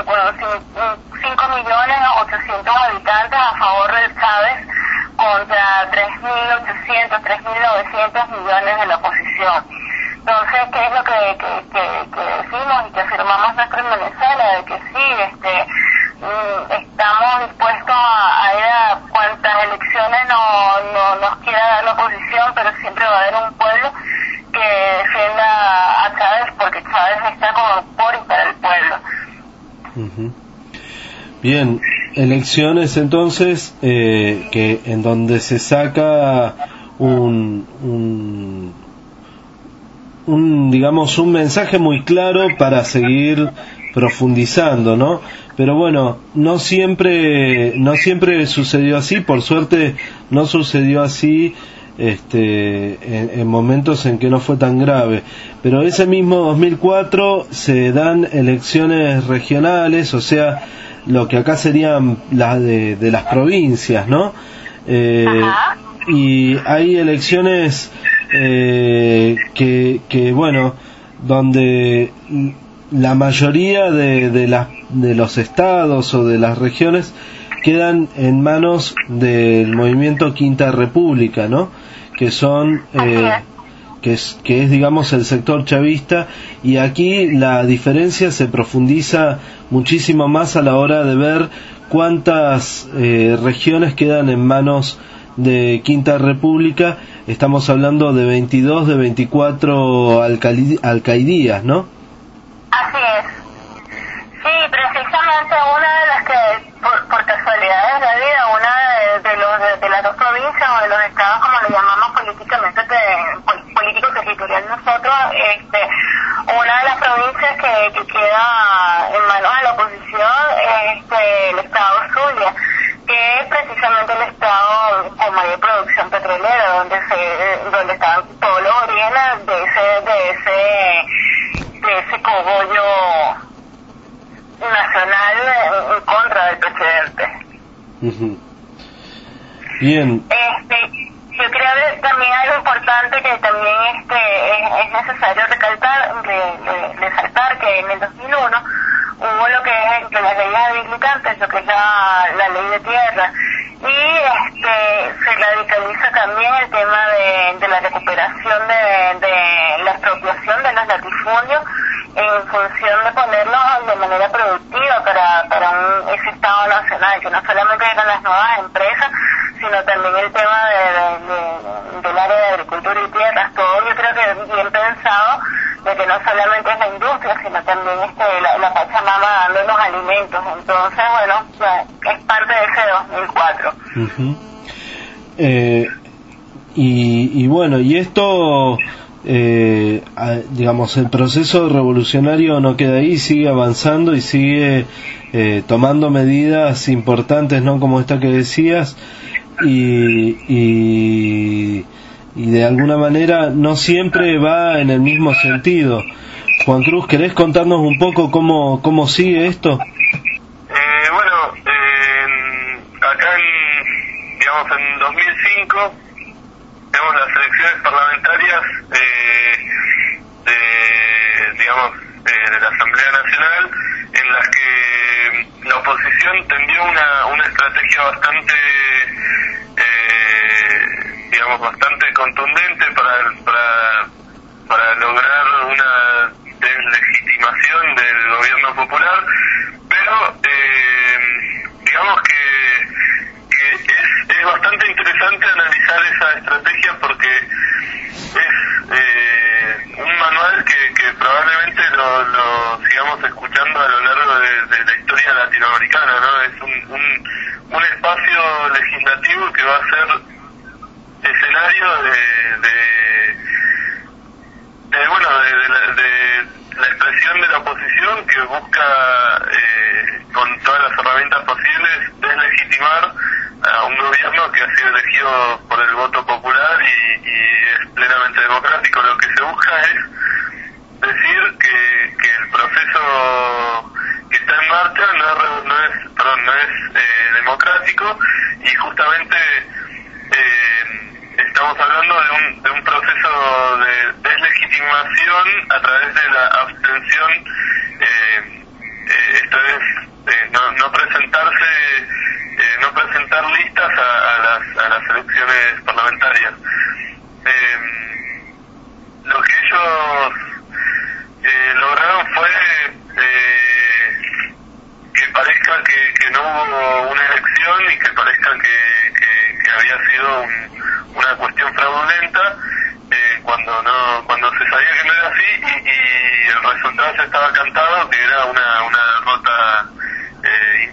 cinco millones ochocientos habitantes a favor del Chávez contra tres mil ochocientos, tres mil novecientos millones de la oposición. Entonces, ¿qué es lo que, que, que, que decimos y que afirmamos nosotros en Venezuela? De que sí, este, mm, estamos dispuestos a, a ir a cuantas elecciones no, no nos quiera dar la oposición, pero siempre va a haber un pueblo que defienda a Chávez, porque Chávez está como por y para el pueblo. Uh-huh. Bien, elecciones entonces eh, que en donde se saca un, un, un digamos un mensaje muy claro para seguir profundizando, ¿no? Pero bueno, no siempre no siempre sucedió así, por suerte no sucedió así este en, en momentos en que no fue tan grave, pero ese mismo dos mil cuatro se dan elecciones regionales, o sea, lo que acá serían las de, de las provincias, ¿no? Eh, y hay elecciones eh, que, que, bueno, donde la mayoría de, de, las, de los estados o de las regiones quedan en manos del movimiento Quinta República, ¿no? Que son... Eh, que es, que es digamos el sector chavista, y aquí la diferencia se profundiza muchísimo más a la hora de ver cuántas eh, regiones quedan en manos de Quinta República. Estamos hablando de veintidós de veinticuatro alcaldi- alcaidías, ¿no? Así es. Sí, precisamente una de las que, por, por casualidad de la vida, una de, de, los, de, de las dos provincias o de los estados, como le llamamos políticamente, de, político territorial nosotros, este, una de las provincias que, que queda en manos de la oposición es este, el estado Zulia, que es precisamente el estado con mayor producción petrolera, donde se donde están todos los orígenes de ese de ese de ese cogollo nacional en, en contra del presidente. Uh-huh. Bien. Este, yo creo que también algo importante que también este es, es necesario recalcar, re, resaltar que en el dos mil uno hubo lo que es que las leyes habilitantes, lo que es la, la ley de tierra, y este se radicaliza también el tema de, de la recuperación de, de la expropiación de los latifundios en función de ponerlos de manera productiva para, para un, ese Estado nacional, que no solamente eran las nuevas empresas, sino también el tema de, de, de, del área de agricultura y tierras, todo yo creo que bien pensado, de que no solamente es la industria, sino también este, la, la Pachamama dando los alimentos. Entonces, bueno, es parte de ese dos mil cuatro. Uh-huh. eh, y, y bueno, y esto... Eh, digamos, el proceso revolucionario no queda ahí, sigue avanzando y sigue eh, tomando medidas importantes, ¿no? Como esta que decías, y, y, y de alguna manera no siempre va en el mismo sentido. Juan Cruz, ¿querés contarnos un poco cómo, cómo sigue esto? Eh, bueno, eh, acá en, digamos, en dos mil cinco tenemos las elecciones parlamentarias eh, de, digamos, eh, de la Asamblea Nacional, en las que la oposición tendió una, una estrategia bastante, eh, digamos, bastante contundente para, para, para lograr una deslegitimación del gobierno popular, pero eh, digamos que Es, es bastante interesante analizar esa estrategia porque es eh, un manual que, que probablemente lo, lo sigamos escuchando a lo largo de, de la historia latinoamericana, ¿no? Es un, un, un espacio legislativo que va a ser escenario de, de, de bueno, de, de, la, de la expresión de la oposición que busca eh, con todas las herramientas posibles deslegitimar a un gobierno que ha sido elegido por el voto popular y, y es plenamente democrático. Lo que se busca es decir que, que el proceso que está en marcha no es, no es, perdón, no es eh, democrático, y justamente eh, estamos hablando de un, de un proceso de deslegitimación a través de la abstención. Eh, eh, esto es eh, no, no presentarse Eh, no presentar listas a, a las a las elecciones parlamentarias. Eh, lo que ellos eh, lograron fue eh, que parezca que, que no hubo una elección y que parezca que, que, que había sido un, una cuestión fraudulenta, eh, cuando no cuando se sabía que no era así, y, y el resultado ya estaba cantado, que era una una derrota eh,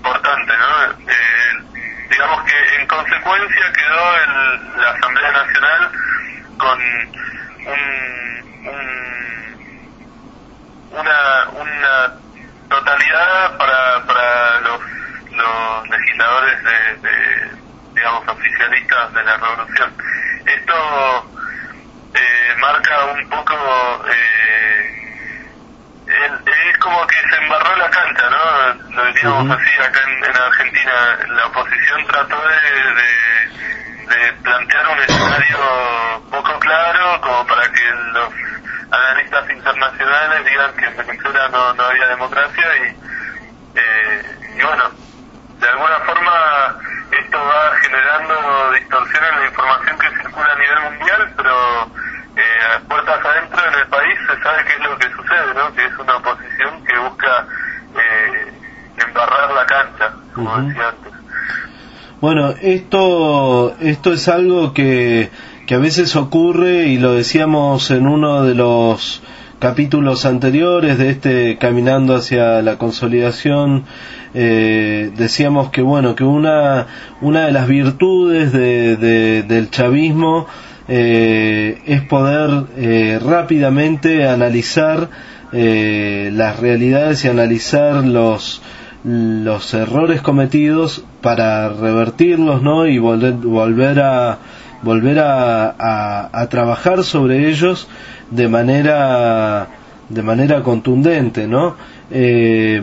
importante, ¿no? Eh, digamos que en consecuencia quedó el, la Asamblea Nacional con un, un, una, una totalidad para, para los, los legisladores de, de, digamos, oficialistas de la revolución. Esto eh, marca un poco, eh, el, es como que se embarró la cancha, ¿no? Lo diríamos uh-huh. así acá en, en Argentina. La oposición trató de, de, de plantear un escenario poco claro, como para que los analistas internacionales digan que en Venezuela no, no había democracia, y, eh, y bueno, de alguna forma esto va generando distorsión en la información que circula a nivel mundial, pero eh, puertas adentro en el país se sabe qué es lo que sucede, ¿no? Que es una oposición que busca eh, embarrar la cancha, como uh-huh. decía antes. Bueno, esto esto es algo que, que a veces ocurre, y lo decíamos en uno de los capítulos anteriores de este Caminando hacia la Consolidación. Eh, decíamos que bueno, que una una de las virtudes de, de, del chavismo eh, es poder eh, rápidamente analizar eh, las realidades y analizar los los errores cometidos para revertirlos, ¿no? Y volver volver a volver a, a, a trabajar sobre ellos de manera de manera contundente, ¿no? Eh,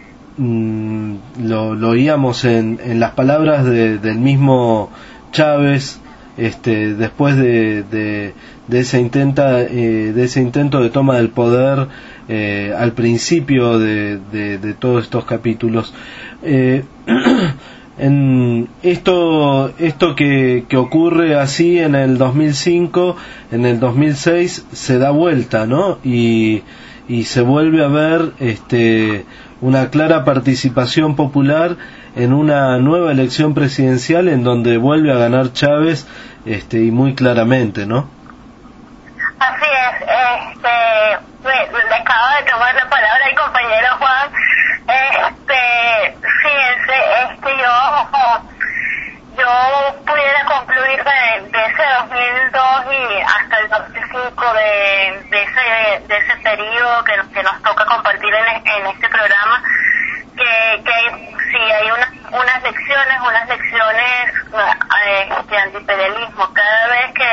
Lo, lo oíamos en, en las palabras de, del mismo Chávez, este, después de, de, de ese intenta eh, de ese intento de toma del poder eh, al principio de, de, de todos estos capítulos. Eh, en esto esto que, que ocurre así en el dos mil cinco, en el dos mil seis se da vuelta, ¿no? Y y se vuelve a ver este una clara participación popular en una nueva elección presidencial en donde vuelve a ganar Chávez, este y muy claramente, ¿no? Así es, este, le acabo de tomar la palabra el compañero Juan. Este, fíjense, este, yo, yo pudiera concluir de, de ese dos mil dos y hasta el dos mil cinco de, de ese, de ese periodo que, que nos toca compartir en, en este programa, que, que hay, sí hay una, unas lecciones, unas lecciones este, antiimperialismo. Cada vez que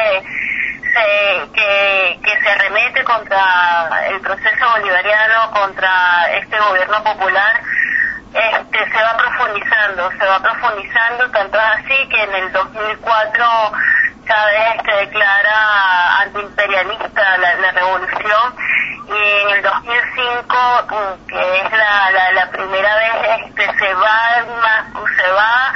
se, que, que se arremete contra el proceso bolivariano, contra este gobierno popular, este se va profundizando, se va profundizando, tanto es así que en el dos mil cuatro Chávez este, declara antiimperialista la, la revolución, y en el dos mil cinco, que es la, la, la primera vez, este se va más, se va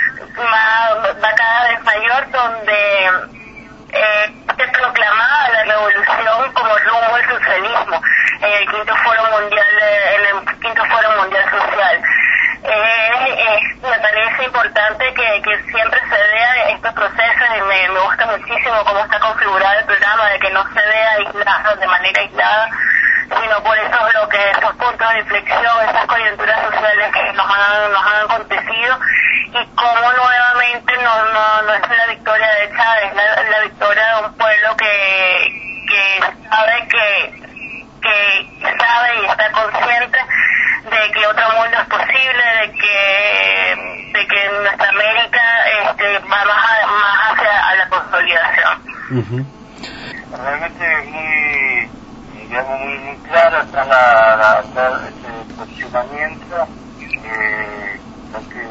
más, va cada vez mayor, donde eh, se proclamaba la revolución como rumbo al socialismo en el quinto foro mundial, en el quinto foro mundial social. Eh, eh, me parece importante que, que siempre se vea estos procesos, y me, me gusta muchísimo cómo está configurado el programa, de que no se vea aislado, de manera aislada, sino por esos bloques, esos puntos de inflexión, esas coyunturas sociales que nos han, nos han acontecido, y cómo nuevamente no, no, no es la victoria de Chávez, la, la victoria de un pueblo que, que sabe que, que sabe y está consciente de que otro mundo es posible, de que de que nuestra América este, va más, a, más hacia a la consolidación. Uh-huh. Realmente es muy, digamos, muy, muy claro está la, la, la, este posicionamiento, eh, lo que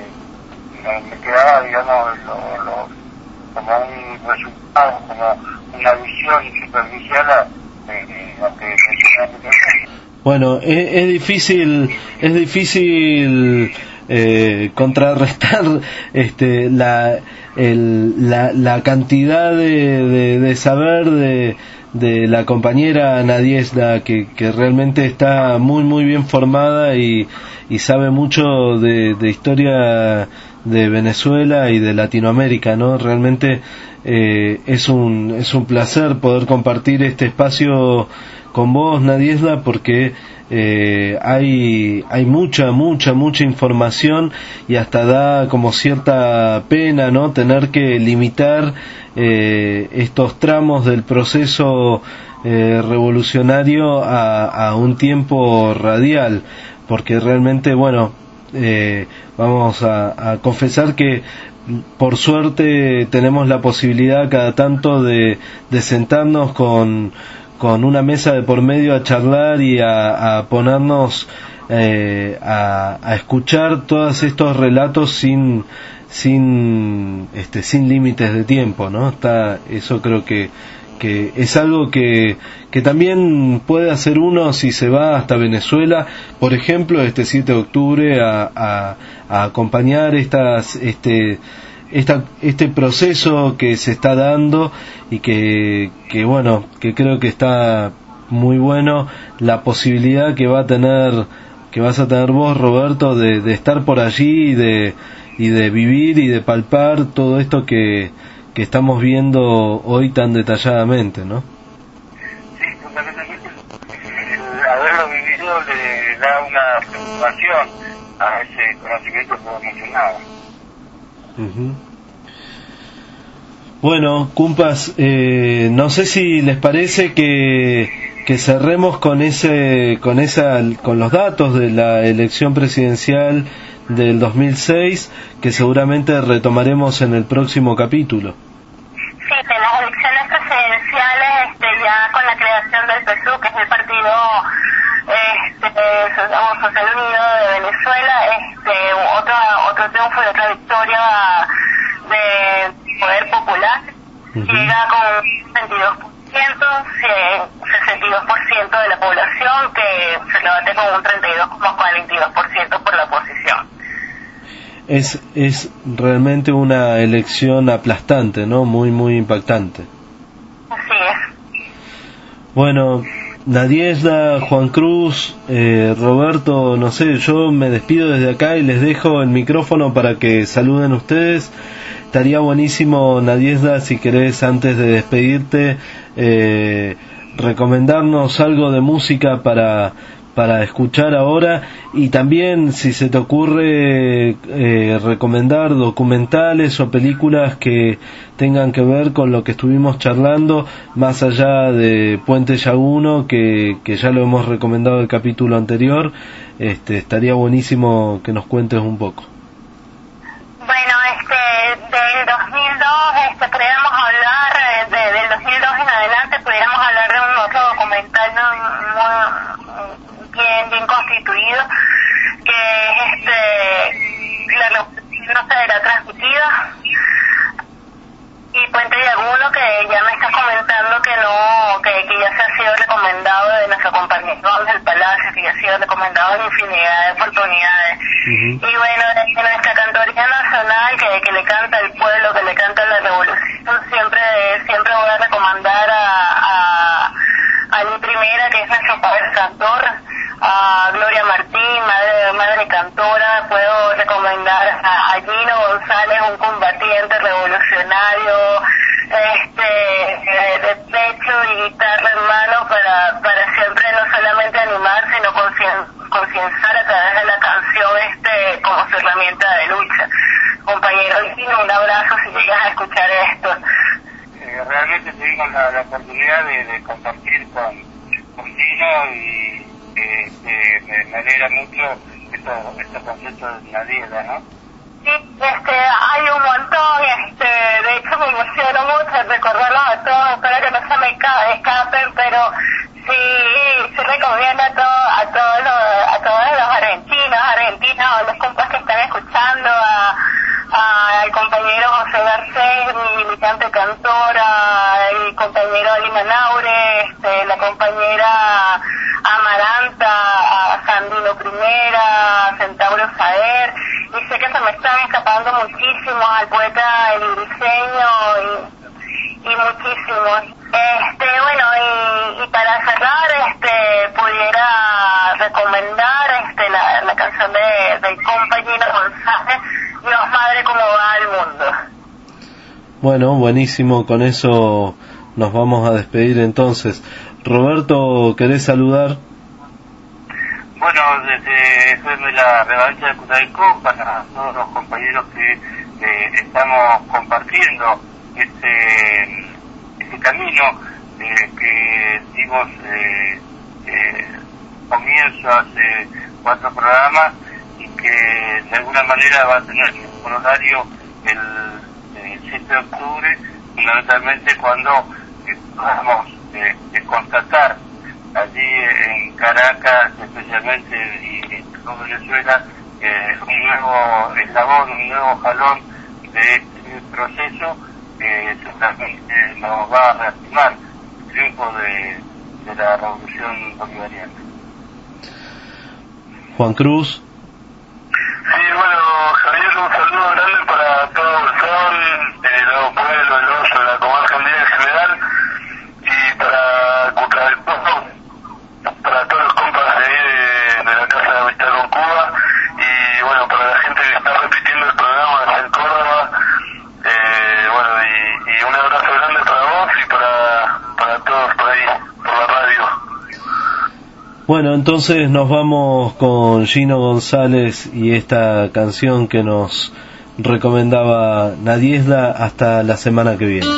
me, me quedaba, digamos, lo, lo, como un resultado, como una visión superficial de lo que mencionaste. Bueno, es, es difícil, es difícil eh, contrarrestar este, la, el, la, la cantidad de, de, de saber de, de la compañera Nadiezhda, que, que realmente está muy muy bien formada y, y sabe mucho de, de historia de Venezuela y de Latinoamérica, ¿no? Realmente eh, es un es un placer poder compartir este espacio con vos, Nadiezhda, porque eh, hay hay mucha mucha mucha información y hasta da como cierta pena, ¿no?, tener que limitar eh, estos tramos del proceso eh, revolucionario a, a un tiempo radial, porque realmente, bueno, eh, vamos a, a confesar que por suerte tenemos la posibilidad cada tanto de, de sentarnos con, con una mesa de por medio a charlar y a, a ponernos eh, a, a escuchar todos estos relatos sin sin este sin límites de tiempo, ¿no? Está, eso creo que que es algo que, que también puede hacer uno si se va hasta Venezuela, por ejemplo, este siete de octubre a, a, a acompañar estas este esta, este proceso que se está dando y que, que bueno, que creo que está muy bueno la posibilidad que va a tener que vas a tener vos, Roberto, de, de estar por allí y de y de vivir y de palpar todo esto que que estamos viendo hoy tan detalladamente, ¿no? Sí, fundamentalmente el haberlo vivido le da una preocupación a ese conocimiento que vos mencionabas. Uh-huh. Bueno, cumpas, eh, no sé si les parece que que cerremos con ese con esa con los datos de la elección presidencial del dos mil seis, que seguramente retomaremos en el próximo capítulo. Sí, de las elecciones presidenciales, este, ya con la creación del P S U, que es el partido este, Social Unido de Venezuela, este, otro, otro triunfo y otra victoria de Poder Popular, uh-huh. Llega con sesenta y dos por ciento, sesenta y dos por ciento de la población, que se le bate con un treinta y dos coma cuarenta y dos por ciento por la oposición. Es, es realmente una elección aplastante, ¿no? Muy, muy impactante. Así es. Bueno, Nadiezhda, Juan Cruz, eh, Roberto, no sé, yo me despido desde acá y les dejo el micrófono para que saluden ustedes. Estaría buenísimo, Nadiezhda, si querés, antes de despedirte, eh, recomendarnos algo de música para... para escuchar ahora, y también si se te ocurre eh, recomendar documentales o películas que tengan que ver con lo que estuvimos charlando, más allá de Puente Llaguno, que, que ya lo hemos recomendado en el capítulo anterior. Este, estaría buenísimo que nos cuentes un poco. Bueno, este, del dos mil dos, este, podríamos hablar, de, del dos mil dos en adelante, podríamos hablar de un otro documental no, muy, bien bien constituido, que es este la revolución no será transmitida, y Puente Llaguno, que ya me estás comentando que no que, que ya se ha sido recomendado de nuestro compañero Ángel Palacio, que ya ha sido recomendado en infinidad de oportunidades. Uh-huh. Y bueno, de nuestra cantoría nacional, que, que le canta al pueblo, que le canta la revolución, siempre siempre voy a recomendar a a, a mi primera, que es nuestro padre cantor, a Gloria Martín, madre, madre cantora. Puedo recomendar a, a Gino González, un combatiente revolucionario, este, de pecho y guitarra en mano, para, para siempre no solamente animar, sino concienciar a través de la canción, este, como su herramienta de lucha. Compañero Gino, un abrazo si llegas a escuchar esto. Eh, realmente tuvimos la, la oportunidad de, de compartir con, con Gino, y Eh, eh, me, me alegra mucho estos estos conceptos de Nadiezhda, ¿no? Sí, este, hay un montón, este, de hecho me emociono mucho recordarlos a todos, espero que no se me escapen, pero sí, sí recomiendo a, todo, a, todos los, a todos los argentinos, argentinas, o los compas que están escuchando, a, a el compañero José Garcés, mi militante cantora, el compañero Ali Manaure, este, la compañera Amaranta, a Sandino Primera, a Centauro Saer, y sé que se me están escapando muchísimos, al poeta El Briseño y, y muchísimos. Este, bueno, y, y para cerrar, este, pudiera recomendar este la, la canción de del compa Gino González, Dios madre, cómo va el mundo. Bueno, buenísimo, con eso nos vamos a despedir entonces. Roberto, ¿querés saludar? desde F M La Revancha de Curacao para todos los compañeros que eh, estamos compartiendo este, este camino eh, que dimos eh, eh, comienzo hace cuatro programas y que de alguna manera va a tener su horario el, el siete de octubre, fundamentalmente cuando eh, vamos eh, de constatar allí en Caracas especialmente y en todo Venezuela eh, un nuevo eslabón, un nuevo jalón de este proceso que seguramente nos va a reafirmar el triunfo de, de la revolución bolivariana. Juan Cruz. Sí, bueno, Javier, un saludo grande para todo Bolsón, eh, los pueblos, el oso, la comarca andina en general, y para Cutralcó, para todos los compas de ahí de, de la Casa de Amistad con Cuba, y bueno, para la gente que está repitiendo el programa allá en Córdoba, eh, bueno, y, y un abrazo grande para vos y para, para todos por ahí, por la radio. Bueno, entonces nos vamos con Gino González y esta canción que nos recomendaba Nadiezda hasta la semana que viene.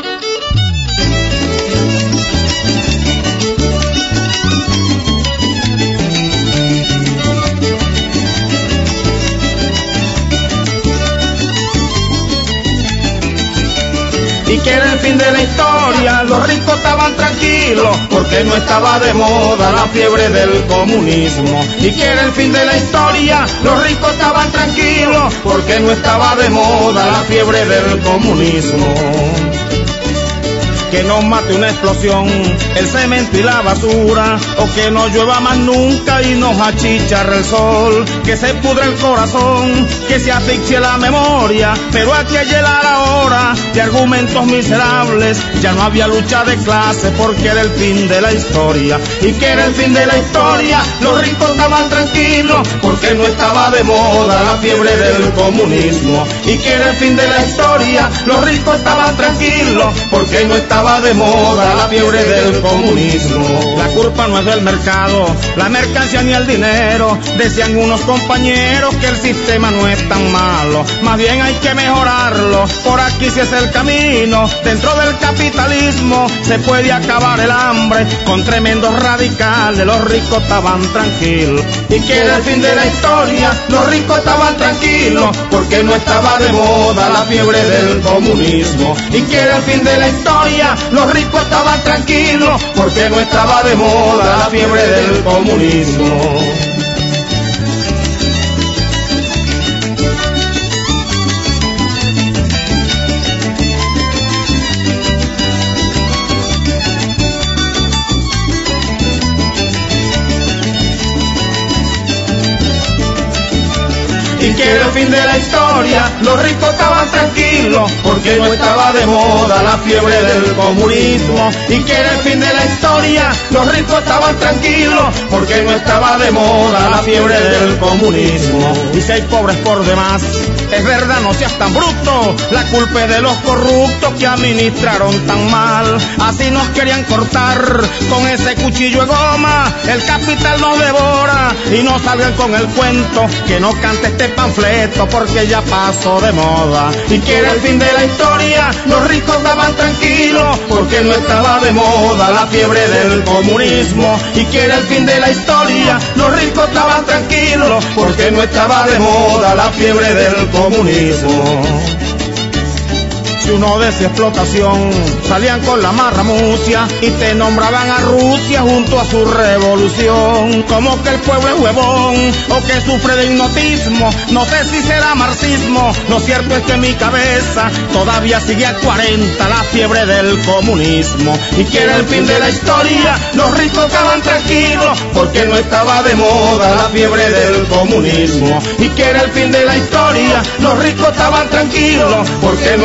Y que era el fin de la historia, los ricos estaban tranquilos, porque no estaba de moda la fiebre del comunismo. Y que era el fin de la historia, los ricos estaban tranquilos, porque no estaba de moda la fiebre del comunismo. Que nos mate una explosión, el cemento y la basura, o que no llueva más nunca y nos achicharre el sol, que se pudre el corazón, que se asfixie la memoria, pero aquí hay la hora de argumentos miserables, ya no había lucha de clase porque era el fin de la historia. Y que era el fin de la historia, los ricos estaban tranquilos, porque no estaba de moda la fiebre del comunismo. Y que era el fin de la historia, los ricos estaban tranquilos, porque no estaba de moda la fiebre del comunismo. La culpa no es del mercado, la mercancía ni el dinero. Decían unos compañeros que el sistema no es tan malo, más bien hay que mejorarlo. Por aquí sí es el camino, dentro del capitalismo se puede acabar el hambre con tremendos radicales. Los ricos estaban tranquilos. Y que era el fin de la historia, los ricos estaban tranquilos, porque no estaba de moda la fiebre del comunismo. Y que era el fin de la historia, los ricos estaban tranquilos, porque no estaba de moda la fiebre del comunismo. Y que era el fin de la historia, los ricos estaban tranquilos, porque no estaba de moda la fiebre del comunismo. Y que era el fin de la historia, los ricos estaban tranquilos, porque no estaba de moda la fiebre del comunismo. Y si hay pobres por demás, es verdad, no seas tan bruto, la culpa es de los corruptos que administraron tan mal. Así nos querían cortar con ese cuchillo de goma, el capital nos devora. Y no salgan con el cuento que no cante este panfleto, porque ya pasó de moda. Y que era el fin de la historia, los ricos estaban tranquilos, porque no estaba de moda la fiebre del comunismo. Y que era el fin de la historia, los ricos estaban tranquilos, porque no estaba de moda la fiebre del comunismo. Si uno decía explotación, salían con la marramucia y te nombraban a Rusia junto a su revolución. Como que el pueblo es huevón o que sufre de hipnotismo, no sé si será marxismo. Lo cierto es que en mi cabeza todavía sigue a cuarenta la fiebre del comunismo. Y que era el fin de la historia, los ricos estaban tranquilos, porque no estaba de moda la fiebre del comunismo. Y que era el fin de la historia, los ricos estaban tranquilos, porque no estaba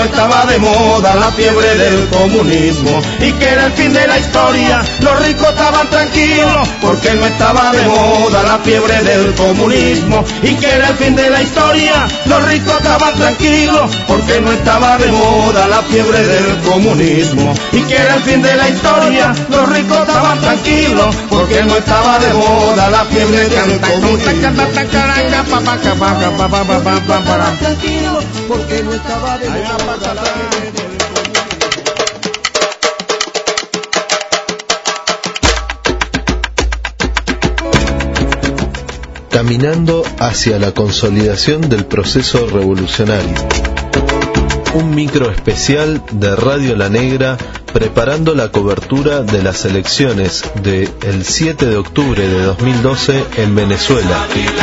de moda la fiebre del comunismo y que era el fin de la historia, los ricos estaban tranquilos porque no estaba de moda la fiebre del comunismo y que era el fin de la historia, los ricos estaban tranquilos porque no estaba de moda la fiebre del comunismo y que era el fin de la historia, los ricos estaban tranquilos porque no estaba de moda la fiebre del comunismo. Porque no estaba de moda la fiebre del Caminando hacia la consolidación del proceso revolucionario. Un micro especial de Radio La Negra preparando la cobertura de las elecciones del siete de octubre de dos mil doce en Venezuela.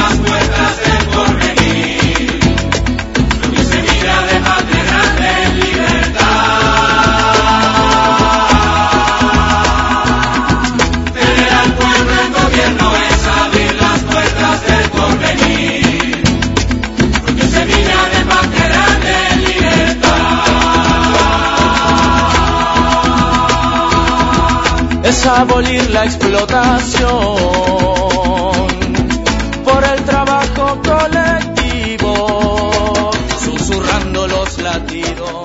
Es abolir la explotación por el trabajo colectivo, susurrando los latidos.